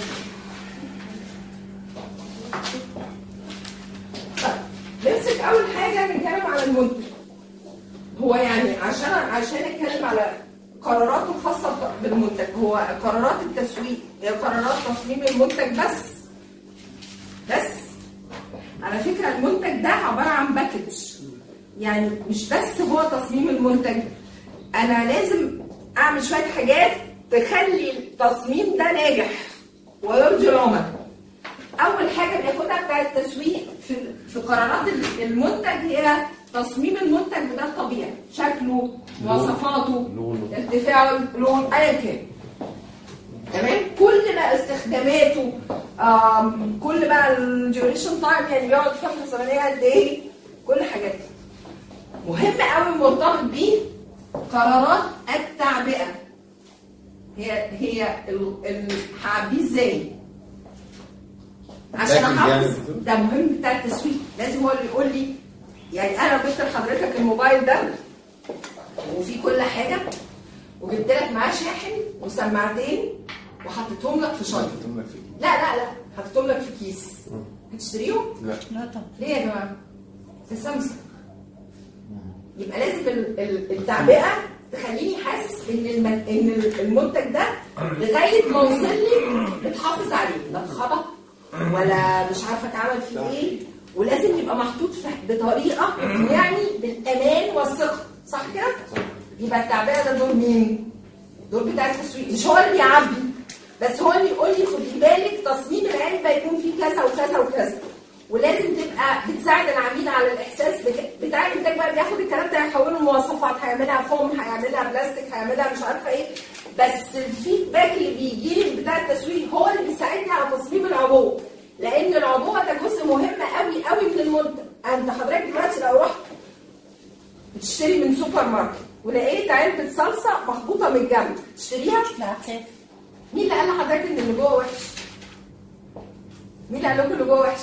نمسك اول حاجه نتكلم على المنتج. هو يعني عشان عشان نتكلم على قراراته الخاصه بالمنتج، هو قرارات التسويق هي قرارات تصميم المنتج بس. بس على فكره المنتج ده عباره عن باكج، يعني مش بس هو تصميم المنتج، انا لازم اعمل شويه حاجات تخلي التصميم ده ناجح ويرضي العملاء. اول حاجه بناخدها بتاع التسويق في في قرارات المنتج هي تصميم المنتج وده الطبيعي، شكله، مواصفاته، ارتفاعه، لون، ايا كان. تمام؟ كل بقى استخداماته، كل بقى الديوريشن تايم، يعني بيقعد فتره زمنيه قد ايه، كل حاجات دي. مهم قوي مرتبط بيه قرارات التعبئه. هي هي هعبيه ازاي؟ عشان احافظ، ده مهم بتاع التسويق، لازم هو اللي يقول لي. يعني انا جبت لحضرتك الموبايل ده وفيه كل حاجه، وجبت لك معاه شاحن وسماعتين وحطيتهم لك في شنطه. لا لا لا حطيتهم لك في كيس هتشتريهم؟ لا. لا طبعا. ليه يا جماعه؟ في سامسونج. يبقى لازم التعبئه تخليني حاسس ان ان المنتج ده لغايه ما اوصل لي بتحافظ عليه، لا اتخبط ولا مش عارفه اتعمل فيه ايه، ولازم يبقى محطوط بطريقه يعني بالامان والثقه، صح كده؟ يبقى التعبئه ده دور مين؟ دور بتاع التسويق، مش هو اللي بيعبي، بس هو اللي يقول لي خدي بالك تصميم العلبه يكون فيه كذا وكذا وكذا، ولازم تبقى بتساعد العميل على الاحساس بتاع الانتاج بقى، بياخد الكلام ده يحوله لمواصفات، هيعملها فوم، هيعملها بلاستيك، هيعملها مش عارفه ايه، بس الفيدباك اللي بيجي لي بتاع التسويق هو اللي بيساعدني على تصميم العبوه، لان العبوه ده جزء مهم قوي قوي من المنتج. انت حضرتك دلوقتي لو رحت بتشتري من سوبر ماركت ولقيت علبه صلصه مخبوطه من الجنب، تشتريها؟ لا خاف. مين اللي قال لحضرتك ان اللي جوه وحش؟ مين اللي قال لكم اللي جوه وحش؟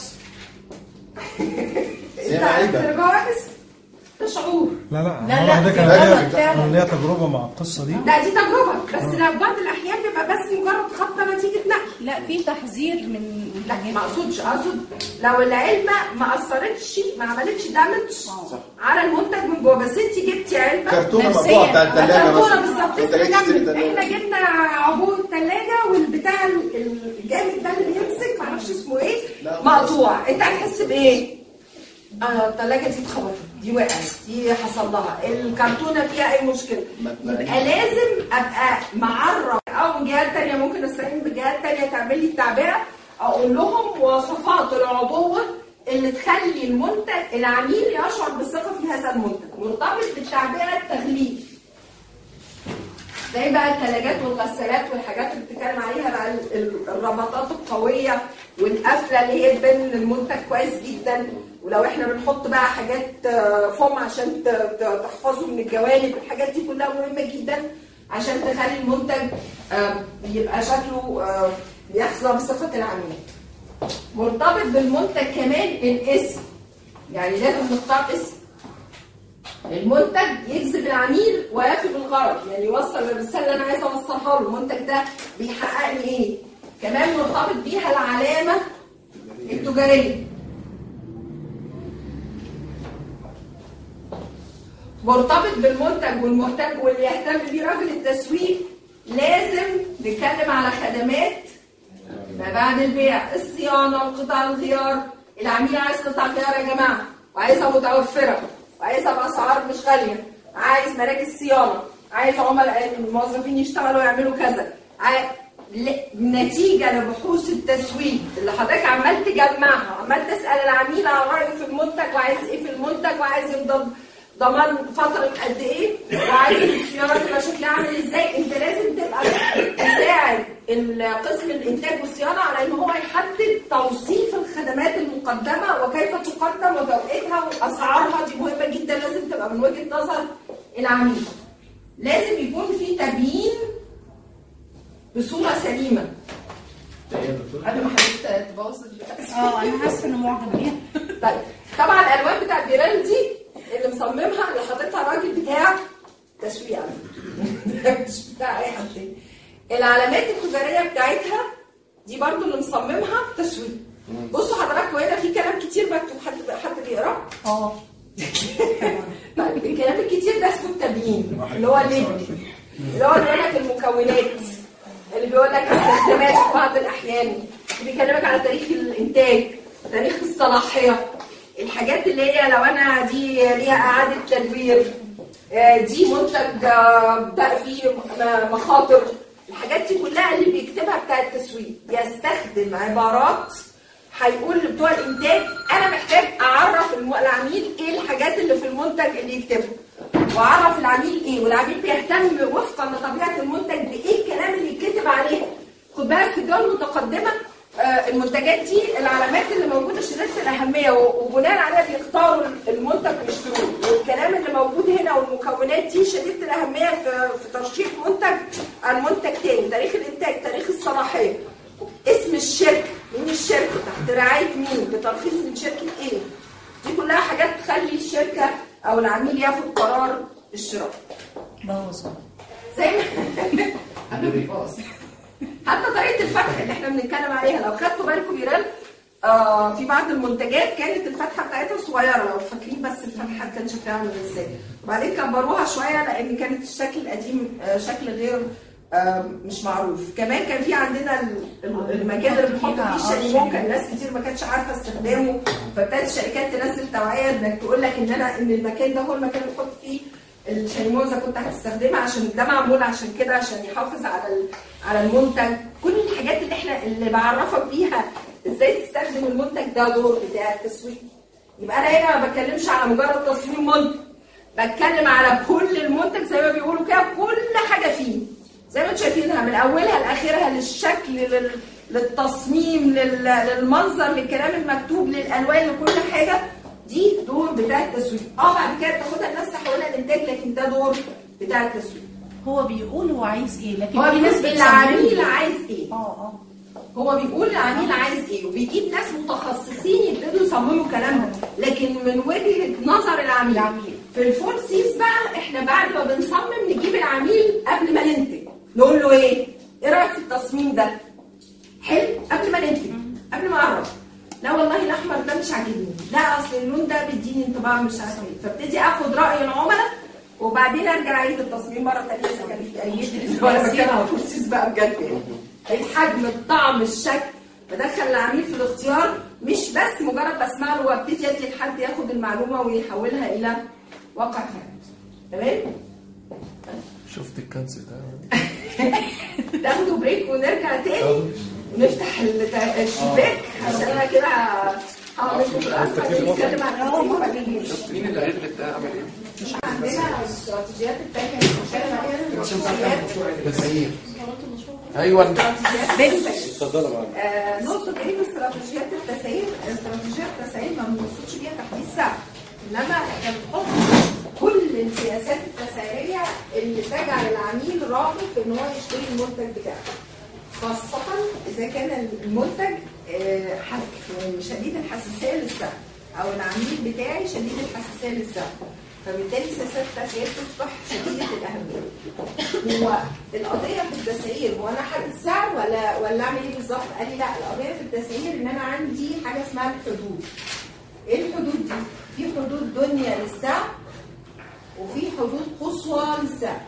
انت عارف اللي جوه وحش؟ ده شعور. لا لا لا لا ده كان غلط فعلا. ليا تجربه مع القصه دي. لا دي تجربه، بس لو بعض الاحيان بيبقى بس مجرد خبطه نتيجه نقل. لا في تحذير من لا ما اقصدش، اقصد لو العلبه ما اثرتش ما عملتش دامج على المنتج من جوه، بس انت جبتي علبه كرتونه مقطوعه بتاع الثلاجه كرتونه مثلا. بالظبط. احنا جبنا عبوه الثلاجه والبتاع الجامد ده اللي بيمسك معرفش اسمه ايه مقطوع، انت هتحس بايه؟ اه الثلاجه دي اتخبطت، دي وقعت، دي حصل لها، الكرتونه فيها اي مشكله. يبقى لازم ابقى معرف، او من جهات ثانيه ممكن استعين بجهات ثانيه تعمل لي التعبئه، اقول لهم مواصفات العبوه اللي تخلي المنتج العميل يشعر بالثقه في هذا المنتج. مرتبط بالتعبئه التغليف، زي بقى الثلاجات والغسالات والحاجات اللي بتتكلم عليها بقى، الرباطات القويه والقفله اللي هي تبان ان المنتج كويس جدا، ولو احنا بنحط بقى حاجات فوم عشان تحفظه من الجوانب، الحاجات دي كلها مهمه جدا عشان تخلي المنتج يبقى شكله بيحظى بثقه العميل. مرتبط بالمنتج كمان الاسم، يعني لازم نختار اسم المنتج يجذب العميل ويفي بالغرض، يعني يوصل الرساله اللي انا عايزه اوصلها له، المنتج ده بيحقق لي ايه. كمان مرتبط بيها العلامه التجاريه، مرتبط بالمنتج والمهتم واللي يهتم بيه راجل التسويق. لازم نتكلم على خدمات ما بعد البيع، الصيانه، قطع الغيار. العميل عايز قطع غيار يا جماعه، وعايزها متوفره، وعايزها باسعار مش غاليه، عايز مراكز صيانه، عايز عملاء الموظفين يشتغلوا يعملوا كذا. نتيجه لبحوث التسويق اللي حضرتك عمال تجمعها، عمال تسال العميل عن رايه في المنتج، وعايز ايه في المنتج، وعايز يفضل ضمان فتره قد ايه، وعايز الصيانه تبقى شكلها عامل ازاي. انت لازم تبقى تساعد قسم الانتاج والصيانه على ان هو يحدد توصيف الخدمات المقدمه وكيف تقدم وتوقيتها واسعارها، دي مهمه جدا، لازم تبقى من وجهه نظر العميل. لازم يكون في تبيين بصوره سليمه. قبل ما حضرتك تبوظ اه انا حاسه انه معجب بيها. طيب طبعا الالوان بتاع بيرال دي اللي مصممها اللي حاططها الراجل بتاع تسويق مش بتاع اي حد تاني. العلامات التجاريه بتاعتها دي برضو اللي مصممها تسويق. بصوا حضراتكم هنا في كلام كتير مكتوب، حد حد بيقراه؟ اه طيب الكلام الكتير ده اسمه التبيين، اللي هو الليبل، اللي هو بيقول لك المكونات، اللي بيقول لك استخدامات في بعض الاحيان، اللي بيكلمك على تاريخ الانتاج، تاريخ الصلاحيه، الحاجات اللي هي لو انا دي ليها اعاده تدوير، دي منتج ده فيه مخاطر، الحاجات دي كلها اللي بيكتبها بتاع التسويق يستخدم عبارات هيقول لبتوع الانتاج انا محتاج اعرف العميل ايه الحاجات اللي في المنتج اللي يكتبها، واعرف العميل ايه، والعميل بيهتم وفقا لطبيعه المنتج بايه الكلام اللي يتكتب عليه. خد بالك في الدول المتقدمه المنتجات دي العلامات اللي موجوده شديده الاهميه، وبناء عليها بيختاروا المنتج ويشتروه، والكلام اللي موجود هنا والمكونات دي شديده الاهميه في في ترشيح منتج عن منتج تاني، تاريخ الانتاج، تاريخ الصلاحيه، اسم الشركه، مين الشركه، تحت رعايه مين، بترخيص من شركه ايه. دي كلها حاجات تخلي الشركه او العميل ياخد قرار الشراء. بوظ زي ما قبل بوظ حتى طريقه الفتح اللي احنا بنتكلم عليها لو خدتوا بالكم بيرال آه في بعض المنتجات كانت الفتحه بتاعتها صغيره، لو فاكرين بس الفتحه كان شكلها عامل ازاي، وبعدين كبروها شويه لان كانت الشكل القديم آه شكل غير آه مش معروف. كمان كان في عندنا المكان اللي بنحط فيه الشاليمو، كان ناس كتير ما كانتش عارفه استخدامه، فابتدت الشركات تنزل توعيه انك تقول لك ان انا ان المكان ده هو المكان اللي بحط فيه الشاليمو اذا كنت هتستخدمها، عشان ده معمول عشان كده عشان يحافظ على على المنتج. كل الحاجات اللي احنا اللي بعرفك بيها ازاي تستخدم المنتج ده دور بتاع التسويق. يبقى انا هنا ما بتكلمش على مجرد تصميم منتج، بتكلم على كل المنتج زي ما بيقولوا كده، كل حاجه فيه زي ما انتم شايفينها من اولها لاخرها، للشكل لل... للتصميم لل... للمنظر للكلام المكتوب للالوان لكل حاجه. دي دور بتاع التسويق. اه بعد كده تاخدها الناس تحولها لانتاج، لكن ده دور بتاع التسويق. هو بيقول هو عايز ايه، لكن هو بالنسبه للعميل عايز ايه؟ اه اه هو بيقول العميل عايز ايه، وبيجيب ناس متخصصين يبتدوا يصمموا كلامهم، لكن من وجهه نظر العميل. العميل في الفور سيز بقى احنا بعد ما بنصمم نجيب العميل قبل ما ننتج، نقول له ايه؟ ايه رايك في التصميم ده؟ حلو؟ قبل ما ننتج، قبل ما اعرف لا والله الاحمر ده مش عاجبني، لا اصل اللون ده بيديني انطباع مش عارفه ايه، فابتدي اخد راي العملاء وبعدين ارجع اعيد التصميم مره ثانيه اذا كان في اي شيء ولا بتكلم على فور سيز بقى بجد يعني. الحجم، الطعم، الشكل، بدخل العميل في الاختيار، مش بس مجرد بسمع له وابتدي ادي لحد ياخد المعلومه ويحولها الى واقع فعلي. تمام؟ شفت الكنسل ده؟ تاخدوا بريك ونرجع تاني ونفتح الشباك عشان انا كده هقعد نتكلم عن التسويق. مين اللي قال لك ده عمل ايه؟ عندنا الاستراتيجيات التانية اللي بنتكلم عليها تسعير. ايوه اتفضلوا معايا. نقطة ايه باستراتيجيات التسعير؟ استراتيجيات التسعير ما بنقصدش بيها تحديد سعر، انما احنا بنحط كل السياسات التسعيرية اللي تجعل العميل راغب في ان هو يشتري المنتج بتاعه. خاصة إذا كان المنتج شديد الحساسية للسعر أو العميل بتاعي شديد الحساسية للسعر، فبالتالي سياسات التسعير تصبح شديدة الأهمية. هو القضية في التسعير هو أنا أحدد سعر ولا ولا أعمل إيه بالظبط؟ قال لي لا، القضية في التسعير إن أنا عندي حاجة اسمها الحدود. إيه الحدود دي؟ في حدود دنيا للسعر وفي حدود قصوى للسعر.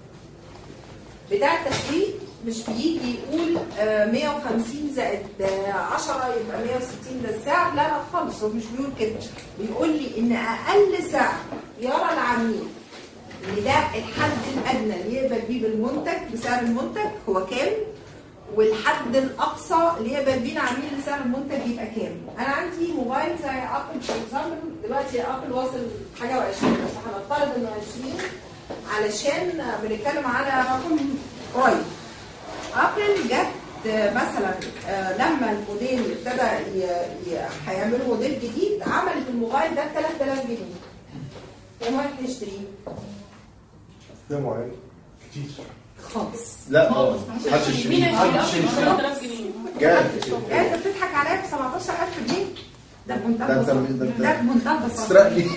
بتاع التسويق مش بيجي يقول مية وخمسين زائد عشرة يبقى مية وستين ده السعر، لا لا خالص، هو مش بيقول كده. بيقول لي ان اقل سعر يرى العميل ان ده الحد الادنى اللي يقبل بيه بالمنتج بسعر المنتج هو كام، والحد الاقصى اللي يقبل بيه العميل لسعر المنتج يبقى كام. انا عندي موبايل زي ابل فور اكزامبل، دلوقتي ابل واصل حاجه وعشرين، بس هنفترض انه عشرين علشان بنتكلم على رقم قريب. ابل جت مثلا لما الموديل ابتدى هيعملوا موديل جديد، عملت الموبايل ده ب ثلاثة آلاف جنيه. كام واحد يشتريه؟ ده معين كتير خالص. لا خالص محدش يشتريه. محدش يشتريه. جاد انت بتضحك عليا ب سبعتاشر ألف جنيه؟ ده بمنتهى ده البساطه. انت ده بمنتهى البساطه. تسرقني.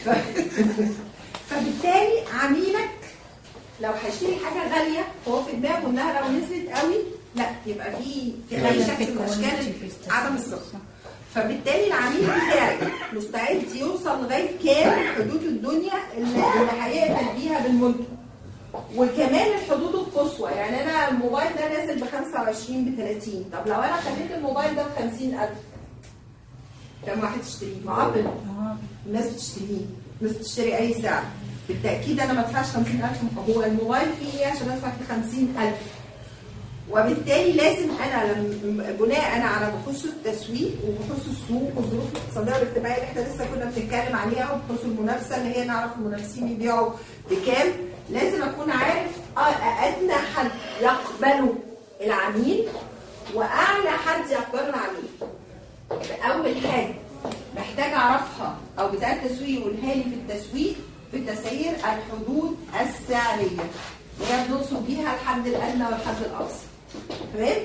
فبالتالي عميلك لو هيشتري حاجه غاليه هو في دماغه انها لو نزلت قوي لا يبقى في في اي شكل من اشكال عدم الثقه. فبالتالي العميل بتاعي مستعد يوصل لغايه كام حدود الدنيا اللي هيقبل بيها بالمنتج. وكمان الحدود القصوى، يعني انا الموبايل ده نازل ب خمسة وعشرين ب ثلاثين، طب لو انا خليت الموبايل ده ب خمسين ألف كم واحد يشتريه؟ مع ابل الناس بتشتريه، الناس بتشتري اي سعر. بالتاكيد انا ما ادفعش خمسين ألف، هو الموبايل فيه ايه عشان ادفع فيه خمسين ألف؟ وبالتالي لازم انا بناء على بحوث التسويق وبحوث السوق والظروف الاقتصاديه والاجتماعيه اللي احنا لسه كنا بنتكلم عليها وبحوث المنافسه اللي هي نعرف المنافسين يبيعوا بكام، لازم اكون عارف ادنى حد يقبله العميل واعلى حد يقبله العميل. اول حاجه محتاج اعرفها او بتاع التسويق يقولها لي في التسويق في التسعير الحدود السعريه اللي هي بنوصل بيها الحد الادنى والحد الاقصى. تمام؟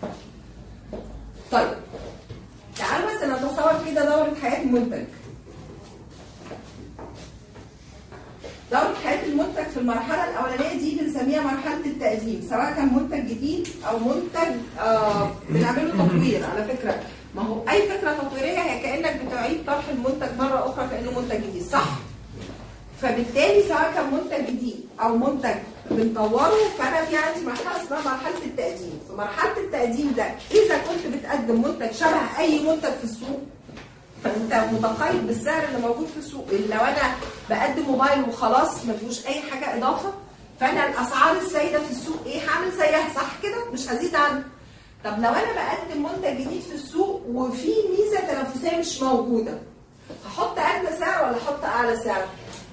طيب تعالوا بس نتصور كده دوره حياه المنتج. دوره حياه المنتج في المرحله الاولانيه دي بنسميها بنسميها مرحله التقديم، سواء كان منتج جديد او منتج آه بنعمله تطوير. على فكره ما هو اي فكره تطويريه هي كانك بتعيد طرح المنتج مره اخرى كانه منتج جديد، صح؟ فبالتالي سواء كان منتج جديد او منتج بنطوره، فانا في عندي مرحله اسمها مرحله التقديم. في مرحله التقديم ده اذا كنت بتقدم منتج شبه اي منتج في السوق فانت متقيد بالسعر اللي موجود في السوق. لو انا بقدم موبايل وخلاص ما فيهوش اي حاجه اضافه، فانا الاسعار السائده في السوق ايه؟ هعمل زيها، صح كده؟ مش هزيد عنها. طب لو انا بقدم منتج جديد في السوق وفي ميزه تنافسيه مش موجوده، هحط ادنى سعر ولا احط اعلى سعر؟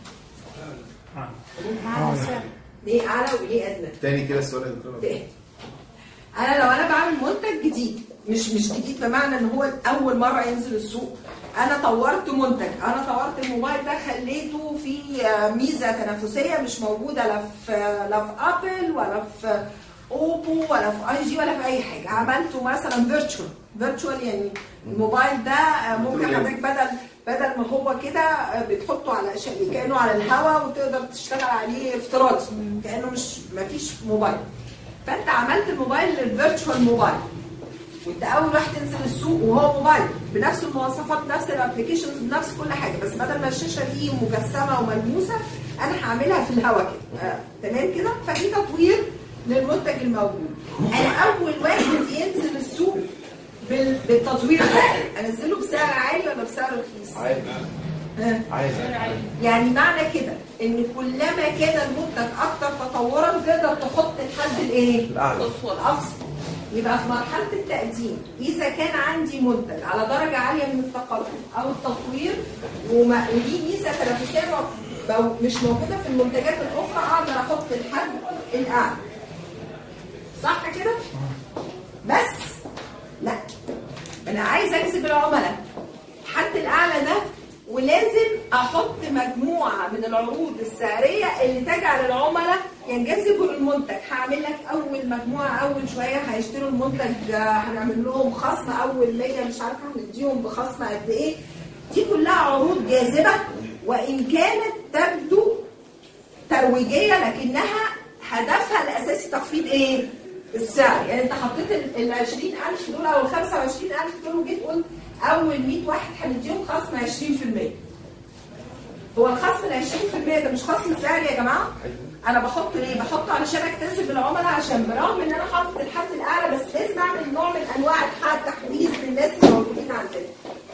اعلى سعر. ليه اعلى وليه ادنى؟ تاني كده السؤال يا دكتور. انا لو انا بعمل منتج جديد، مش مش جديد بمعنى ان هو اول مره ينزل السوق، انا طورت منتج، انا طورت الموبايل ده خليته في ميزه تنافسيه مش موجوده لا في لا في ابل ولا في اوبو ولا في اي جي ولا في اي حاجه. عملته مثلا فيرتشوال فيرتشوال يعني الموبايل ده ممكن حضرتك بدل بدل ما هو كده بتحطه على شيء كانه على الهواء وتقدر تشتغل عليه افتراضي كانه مش ما فيش موبايل. فانت عملت الموبايل للفيرتشوال موبايل، وانت اول واحد تنزل السوق وهو موبايل بنفس المواصفات بنفس الابلكيشنز بنفس كل حاجه، بس بدل ما الشاشه دي مجسمه وملموسه انا هعملها في الهواء كده. آه، تمام كده؟ فدي تطوير للمنتج الموجود. انا اول واحد ينزل السوق بالتطوير ده انزله بسعر عالي ولا بسعر رخيص؟ عادي عادي. يعني معنى كده ان كلما كان المنتج اكثر تطورا تقدر تحط الحد الايه؟ الاعلى الاقصى. يبقى في مرحله التقديم اذا كان عندي منتج على درجه عاليه من التقدم او التطوير وليه ميزه تنافسيه مش موجوده في المنتجات الاخرى، اقدر احط الحد الاعلى. صح كده؟ بس لا، انا عايز اجذب العملاء الحد الاعلى ده، ولازم احط مجموعه من العروض السعريه اللي تجعل العملاء ينجذبوا للمنتج. هعمل لك اول مجموعه، اول شويه هيشتروا المنتج هنعمل لهم خصم اول مية مش عارفه هنديهم بخصم قد ايه. دي كلها عروض جاذبه وان كانت تبدو ترويجيه لكنها هدفها الاساسي تخفيض ايه؟ السعر. يعني انت حطيت ال عشرين ألف دول او ال خمسة وعشرين ألف دول وجيت قلت اول مية واحد هنديهم خصم عشرين في المية. هو الخصم ال عشرين في المية ده مش خصم سعري يا جماعه؟ انا بحط ليه؟ بحطه علشان اكتسب العملاء، عشان برغم ان انا حاطط الحد الاعلى بس لازم اعمل نوع من انواع التحديث للناس اللي موجودين عندنا.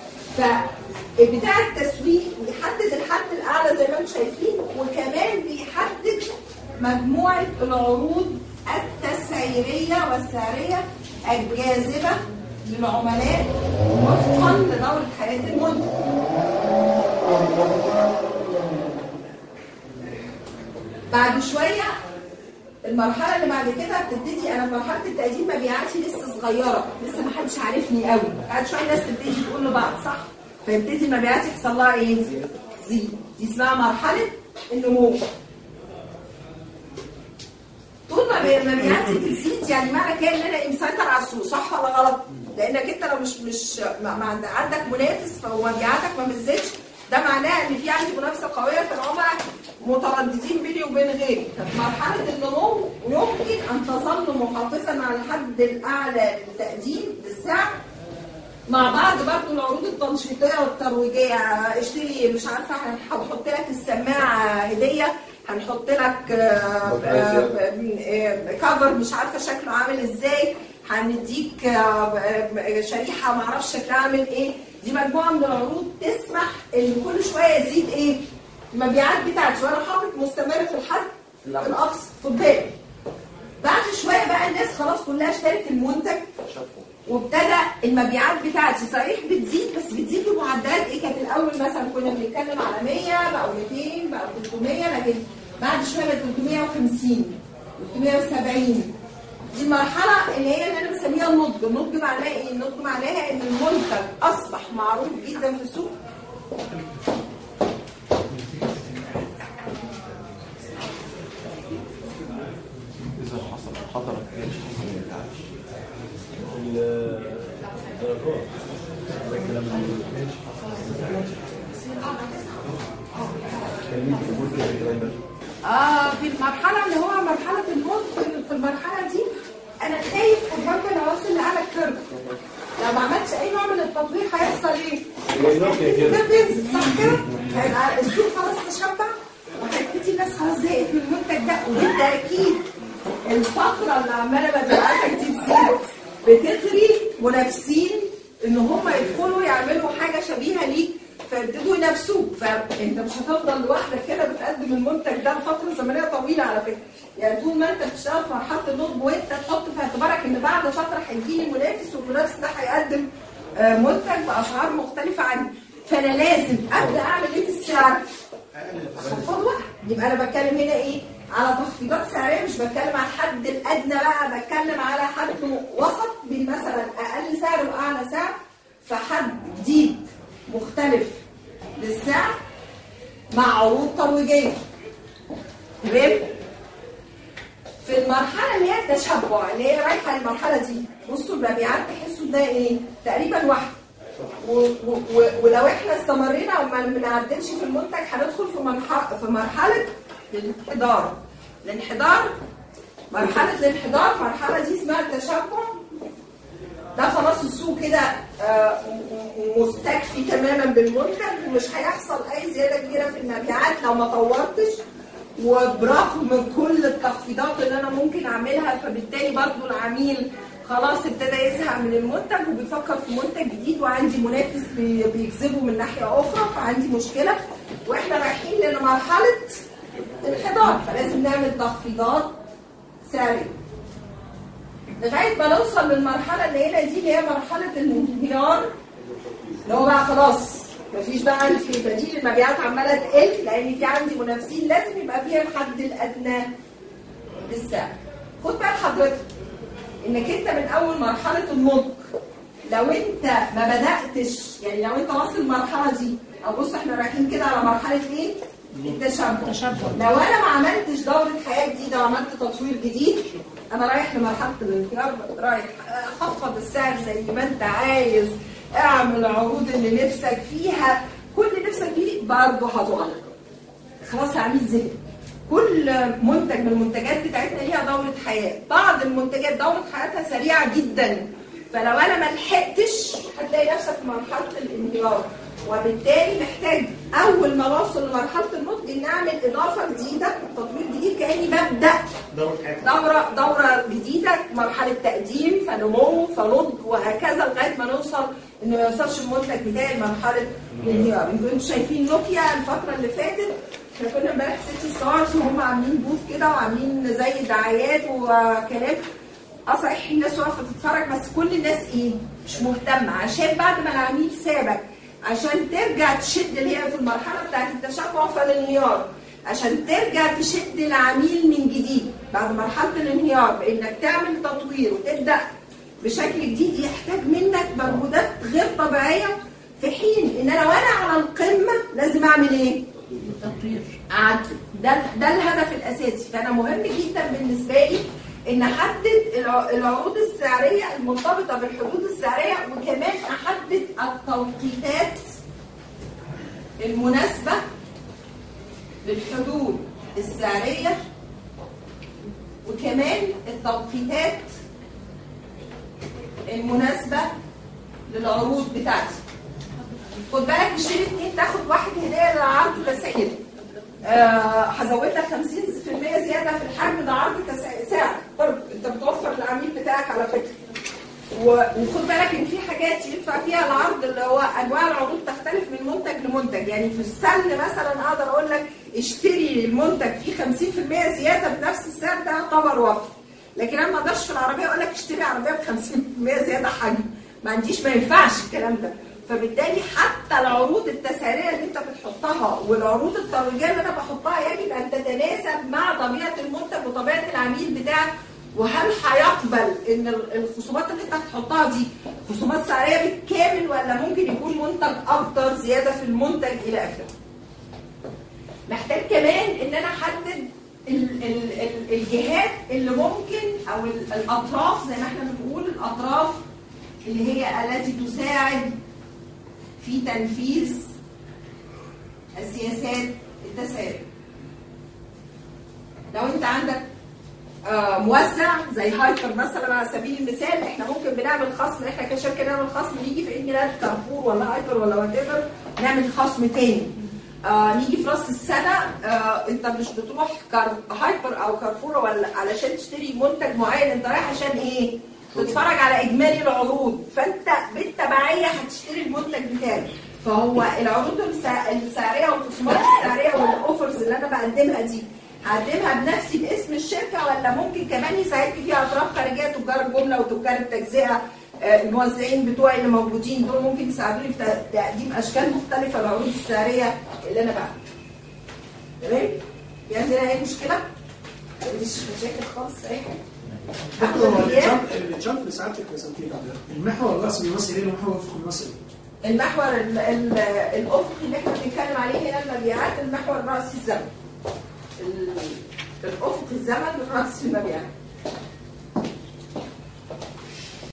فبتاع التسويق بيحدد الحد الاعلى زي ما انتم شايفين، وكمان بيحدد مجموعه العروض التسعيريه والسعريه الجاذبه للعملاء وفقا لدورة حياة المنتج. بعد شوية المرحلة اللي بعد كده بتبتدي، أنا في مرحلة التقديم مبيعاتي لسه صغيرة، لسه ما حدش عارفني قوي. بعد شوية الناس تبتدي تقول لبعض صح؟ فيبتدي مبيعاتي يحصل لها إيه؟ زيد. دي اسمها مرحلة النمو. طول ما مبيعاتي بتزيد يعني معنى كده ان انا مسيطر على السوق، صح ولا غلط؟ لانك انت لو مش مش ما عندك منافس ومبيعاتك ما بتزيدش، ده معناه ان في عندي منافسه قويه في العملاء مترددين بيني وبين غيري. ففي مرحله النمو يمكن ان تظل محافظا على الحد الاعلى للتقديم للسعر، مع بعض برضه العروض التنشيطيه والترويجيه. اشتري مش عارفه هنحط لك السماعه هديه، هنحط لك كفر مش عارفه شكله عامل ازاي، هنديك شريحه ما اعرفش شكلها عامل ايه. دي مجموعه من العروض تسمح ان كل شويه يزيد ايه؟ المبيعات بتاعتي وانا حاطط مستمر في الحد الاقصى. خد بالك بعد شويه بقى الناس خلاص كلها اشترت المنتج وابتدى المبيعات بتاعتي صحيح بتزيد، بس بتزيد بمعدلات ايه؟ كانت الاول مثلا كنا بنتكلم على مية بقوا ميتين بقوا تلتمية، لكن بعد شويه بقت تلتمية وخمسين تلتمية وسبعين. دي المرحله اللي هي اللي انا بسميها النضج. النضج معناها ايه؟ النضج معناها ان المنتج اصبح معروف جدا في السوق، اذا حصل حضرتك ايش حصل ما ينفعش الدرجات ده الكلام اللي اه في المرحله اللي هو مرحله الموت، في المرحله دي انا خايف قدام انا واصل لاعلى الكيرف. لو ما عملتش اي نوع من التطبيق هيحصل ايه؟ ده بينزل صح كده؟ هيبقى السوق خلاص تشبع وهتبتدي الناس خلاص زهقت من المنتج ده، وبالتاكيد الفتره اللي عماله ببيعاتها كتير بتغري منافسين ان هم يدخلوا يعملوا حاجه شبيهه ليك فيبتدوا ينافسوك، فانت مش هتفضل لوحدك كده بتقدم المنتج ده لفتره زمنيه طويله على فكره. يعني طول ما انت بتشتغل في مرحله النضج وانت تحط في اعتبارك ان بعد فتره هيجي لي منافس والمنافس ده هيقدم منتج باسعار مختلفه عني، فانا لازم ابدا اعمل ايه في السعر؟ اخفض بقى. يبقى انا بتكلم هنا ايه؟ على تخفيضات سعريه، مش بتكلم على الحد الادنى بقى، بتكلم على حد وسط بين مثلا اقل سعر واعلى سعر، فحد جديد مختلف للسعر مع عروض ترويجيه. تمام؟ في المرحله اللي هي التشبع اللي هي رايحه للمرحله دي، بصوا المبيعات تحسوا ده ايه؟ تقريبا واحد. ولو احنا استمرينا وما بنعدلش في المنتج هندخل في مرحله في مرحله الانحدار. الانحدار مرحله الانحدار المرحله دي اسمها التشبع. ده خلاص السوق كده مستكفي تماما بالمنتج ومش هيحصل اي زياده كبيره في المبيعات لو ما طورتش، وبرغم كل التخفيضات اللي انا ممكن اعملها، فبالتالي برضو العميل خلاص ابتدى يزهق من المنتج وبيفكر في منتج جديد، وعندي منافس بيجذبه من ناحيه اخرى، فعندي مشكله واحنا رايحين لمرحله انحدار، فلازم نعمل تخفيضات سعريه لغايه ما نوصل للمرحله اللي هنا دي اللي هي مرحله الانهيار، اللي هو بقى خلاص مفيش بقى عندي بديل، المبيعات عماله تقل لان في عندي منافسين، لازم يبقى فيها الحد الادنى للسعر. خد بقى حضرتك انك انت من اول مرحله النضج لو انت ما بداتش، يعني لو انت واصل المرحله دي، او بص احنا رايحين كده على مرحله ايه؟ التشبع. لو انا ما عملتش دوره حياه جديده وعملت تطوير جديد، انا رايح لمرحله الانهيار، رايح خفض السعر زي ما انت عايز، اعمل العروض اللي نفسك فيها، كل اللي نفسك فيه برضه هتقع. خلاص العميل زهق. كل منتج من المنتجات بتاعتنا ليها دوره حياه، بعض المنتجات دوره حياتها سريعه جدا، فلو انا ما لحقتش هتلاقي نفسك في مرحله الانهيار، وبالتالي محتاج اول ما اوصل لمرحله النضج ان اعمل اضافه جديده، تطوير جديد، كاني ببدا دوره دوره جديده، مرحله تقديم فنمو فنضج وهكذا لغايه ما نوصل ان ما يوصلش المنتج بتاعي لمرحله الانهيار. انتوا شايفين نوكيا الفتره اللي فاتت، احنا كنا امبارح سيتي ستارز وهم عاملين بوث كده وعاملين زي دعايات وكلام، اه صحيح الناس واقفه تتفرج بس كل الناس ايه؟ مش مهتمه، عشان بعد ما العميل سابك عشان ترجع تشد اللي هي في المرحله بتاعت التشبع فالانهيار، عشان ترجع تشد العميل من جديد بعد مرحله الانهيار بانك تعمل تطوير وتبدا بشكل جديد، يحتاج منك مجهودات غير طبيعيه، في حين ان انا وانا على القمه لازم اعمل ايه؟ تطوير. اعدل. ده ده الهدف الاساسي. فانا مهم جدا بالنسبه لي ان احدد العروض السعريه المرتبطه بالحدود السعريه، وكمان احدد التوقيتات المناسبه للحدود السعريه، وكمان التوقيتات المناسبه للعروض بتاعتي. خد بالك تشتري اتنين تاخد واحد هديه للعرض تسعير. هزود لك خمسين بالمية زياده في الحجم، ده عرض سعر برضه انت بتوفر للعميل بتاعك على فكره. وخد بالك ان في حاجات يدفع فيها العرض اللي هو انواع العروض تختلف من منتج لمنتج، يعني في السل مثلا اقدر اقول لك اشتري المنتج فيه خمسين بالمية زياده بنفس السعر، ده يعتبر وفر. لكن انا ما اقدرش في العربيه اقول لك اشتري عربيه ب خمسين بالمية زياده حجم، ما عنديش، ما ينفعش الكلام ده. فبالتالي حتى العروض التسعيريه اللي انت بتحطها والعروض الترويجيه اللي انا بحطها يجب ان تتناسب مع طبيعه المنتج وطبيعه العميل بتاعك، وهل هيقبل ان الخصومات اللي انت بتحطها دي خصومات سعريه بالكامل، ولا ممكن يكون منتج اكتر زياده في المنتج الى اخره. محتاج كمان ان انا احدد ال ال ال الجهات اللي ممكن، او الاطراف زي ما احنا بنقول، الاطراف اللي هي التي تساعد في تنفيذ السياسات التسعيريه. لو انت عندك آه موزع زي هايبر مثلا على سبيل المثال، احنا ممكن بنعمل خصم، احنا كشركه نعمل خصم نيجي في عيد ميلاد كارفور ولا هايبر ولا وات ايفر نعمل خصم تاني. آه نيجي في راس السنه آه انت مش بتروح كار... هايبر او كارفور ولا علشان تشتري منتج معين، انت رايح عشان ايه؟ تتفرج على اجمالي العروض، فانت بالتبعيه هتشتري المنتج بتاعك. فهو العروض السعريه والخصومات السعريه والاوفرز اللي انا بقدمها دي هقدمها بنفسي باسم الشركه، ولا ممكن كمان يساعدني فيها اطراف خارجيه، تجار الجمله وتجار التجزئه، الموزعين بتوعي اللي موجودين دول ممكن يساعدوني في تقديم اشكال مختلفه للعروض السعريه اللي انا بعملها. تمام؟ في عندنا اي مشكله؟ مفيش مشاكل خالص اي حاجه. الجامب اللي ساعتك رسمتيه ده المحور الراسي بيمثل ايه والمحور الافقي بيمثل ايه؟ المحور الافقي اللي احنا بنتكلم عليه هنا المبيعات، المحور الراسي الزمن. الافقي الزمن، الراسي المبيعات.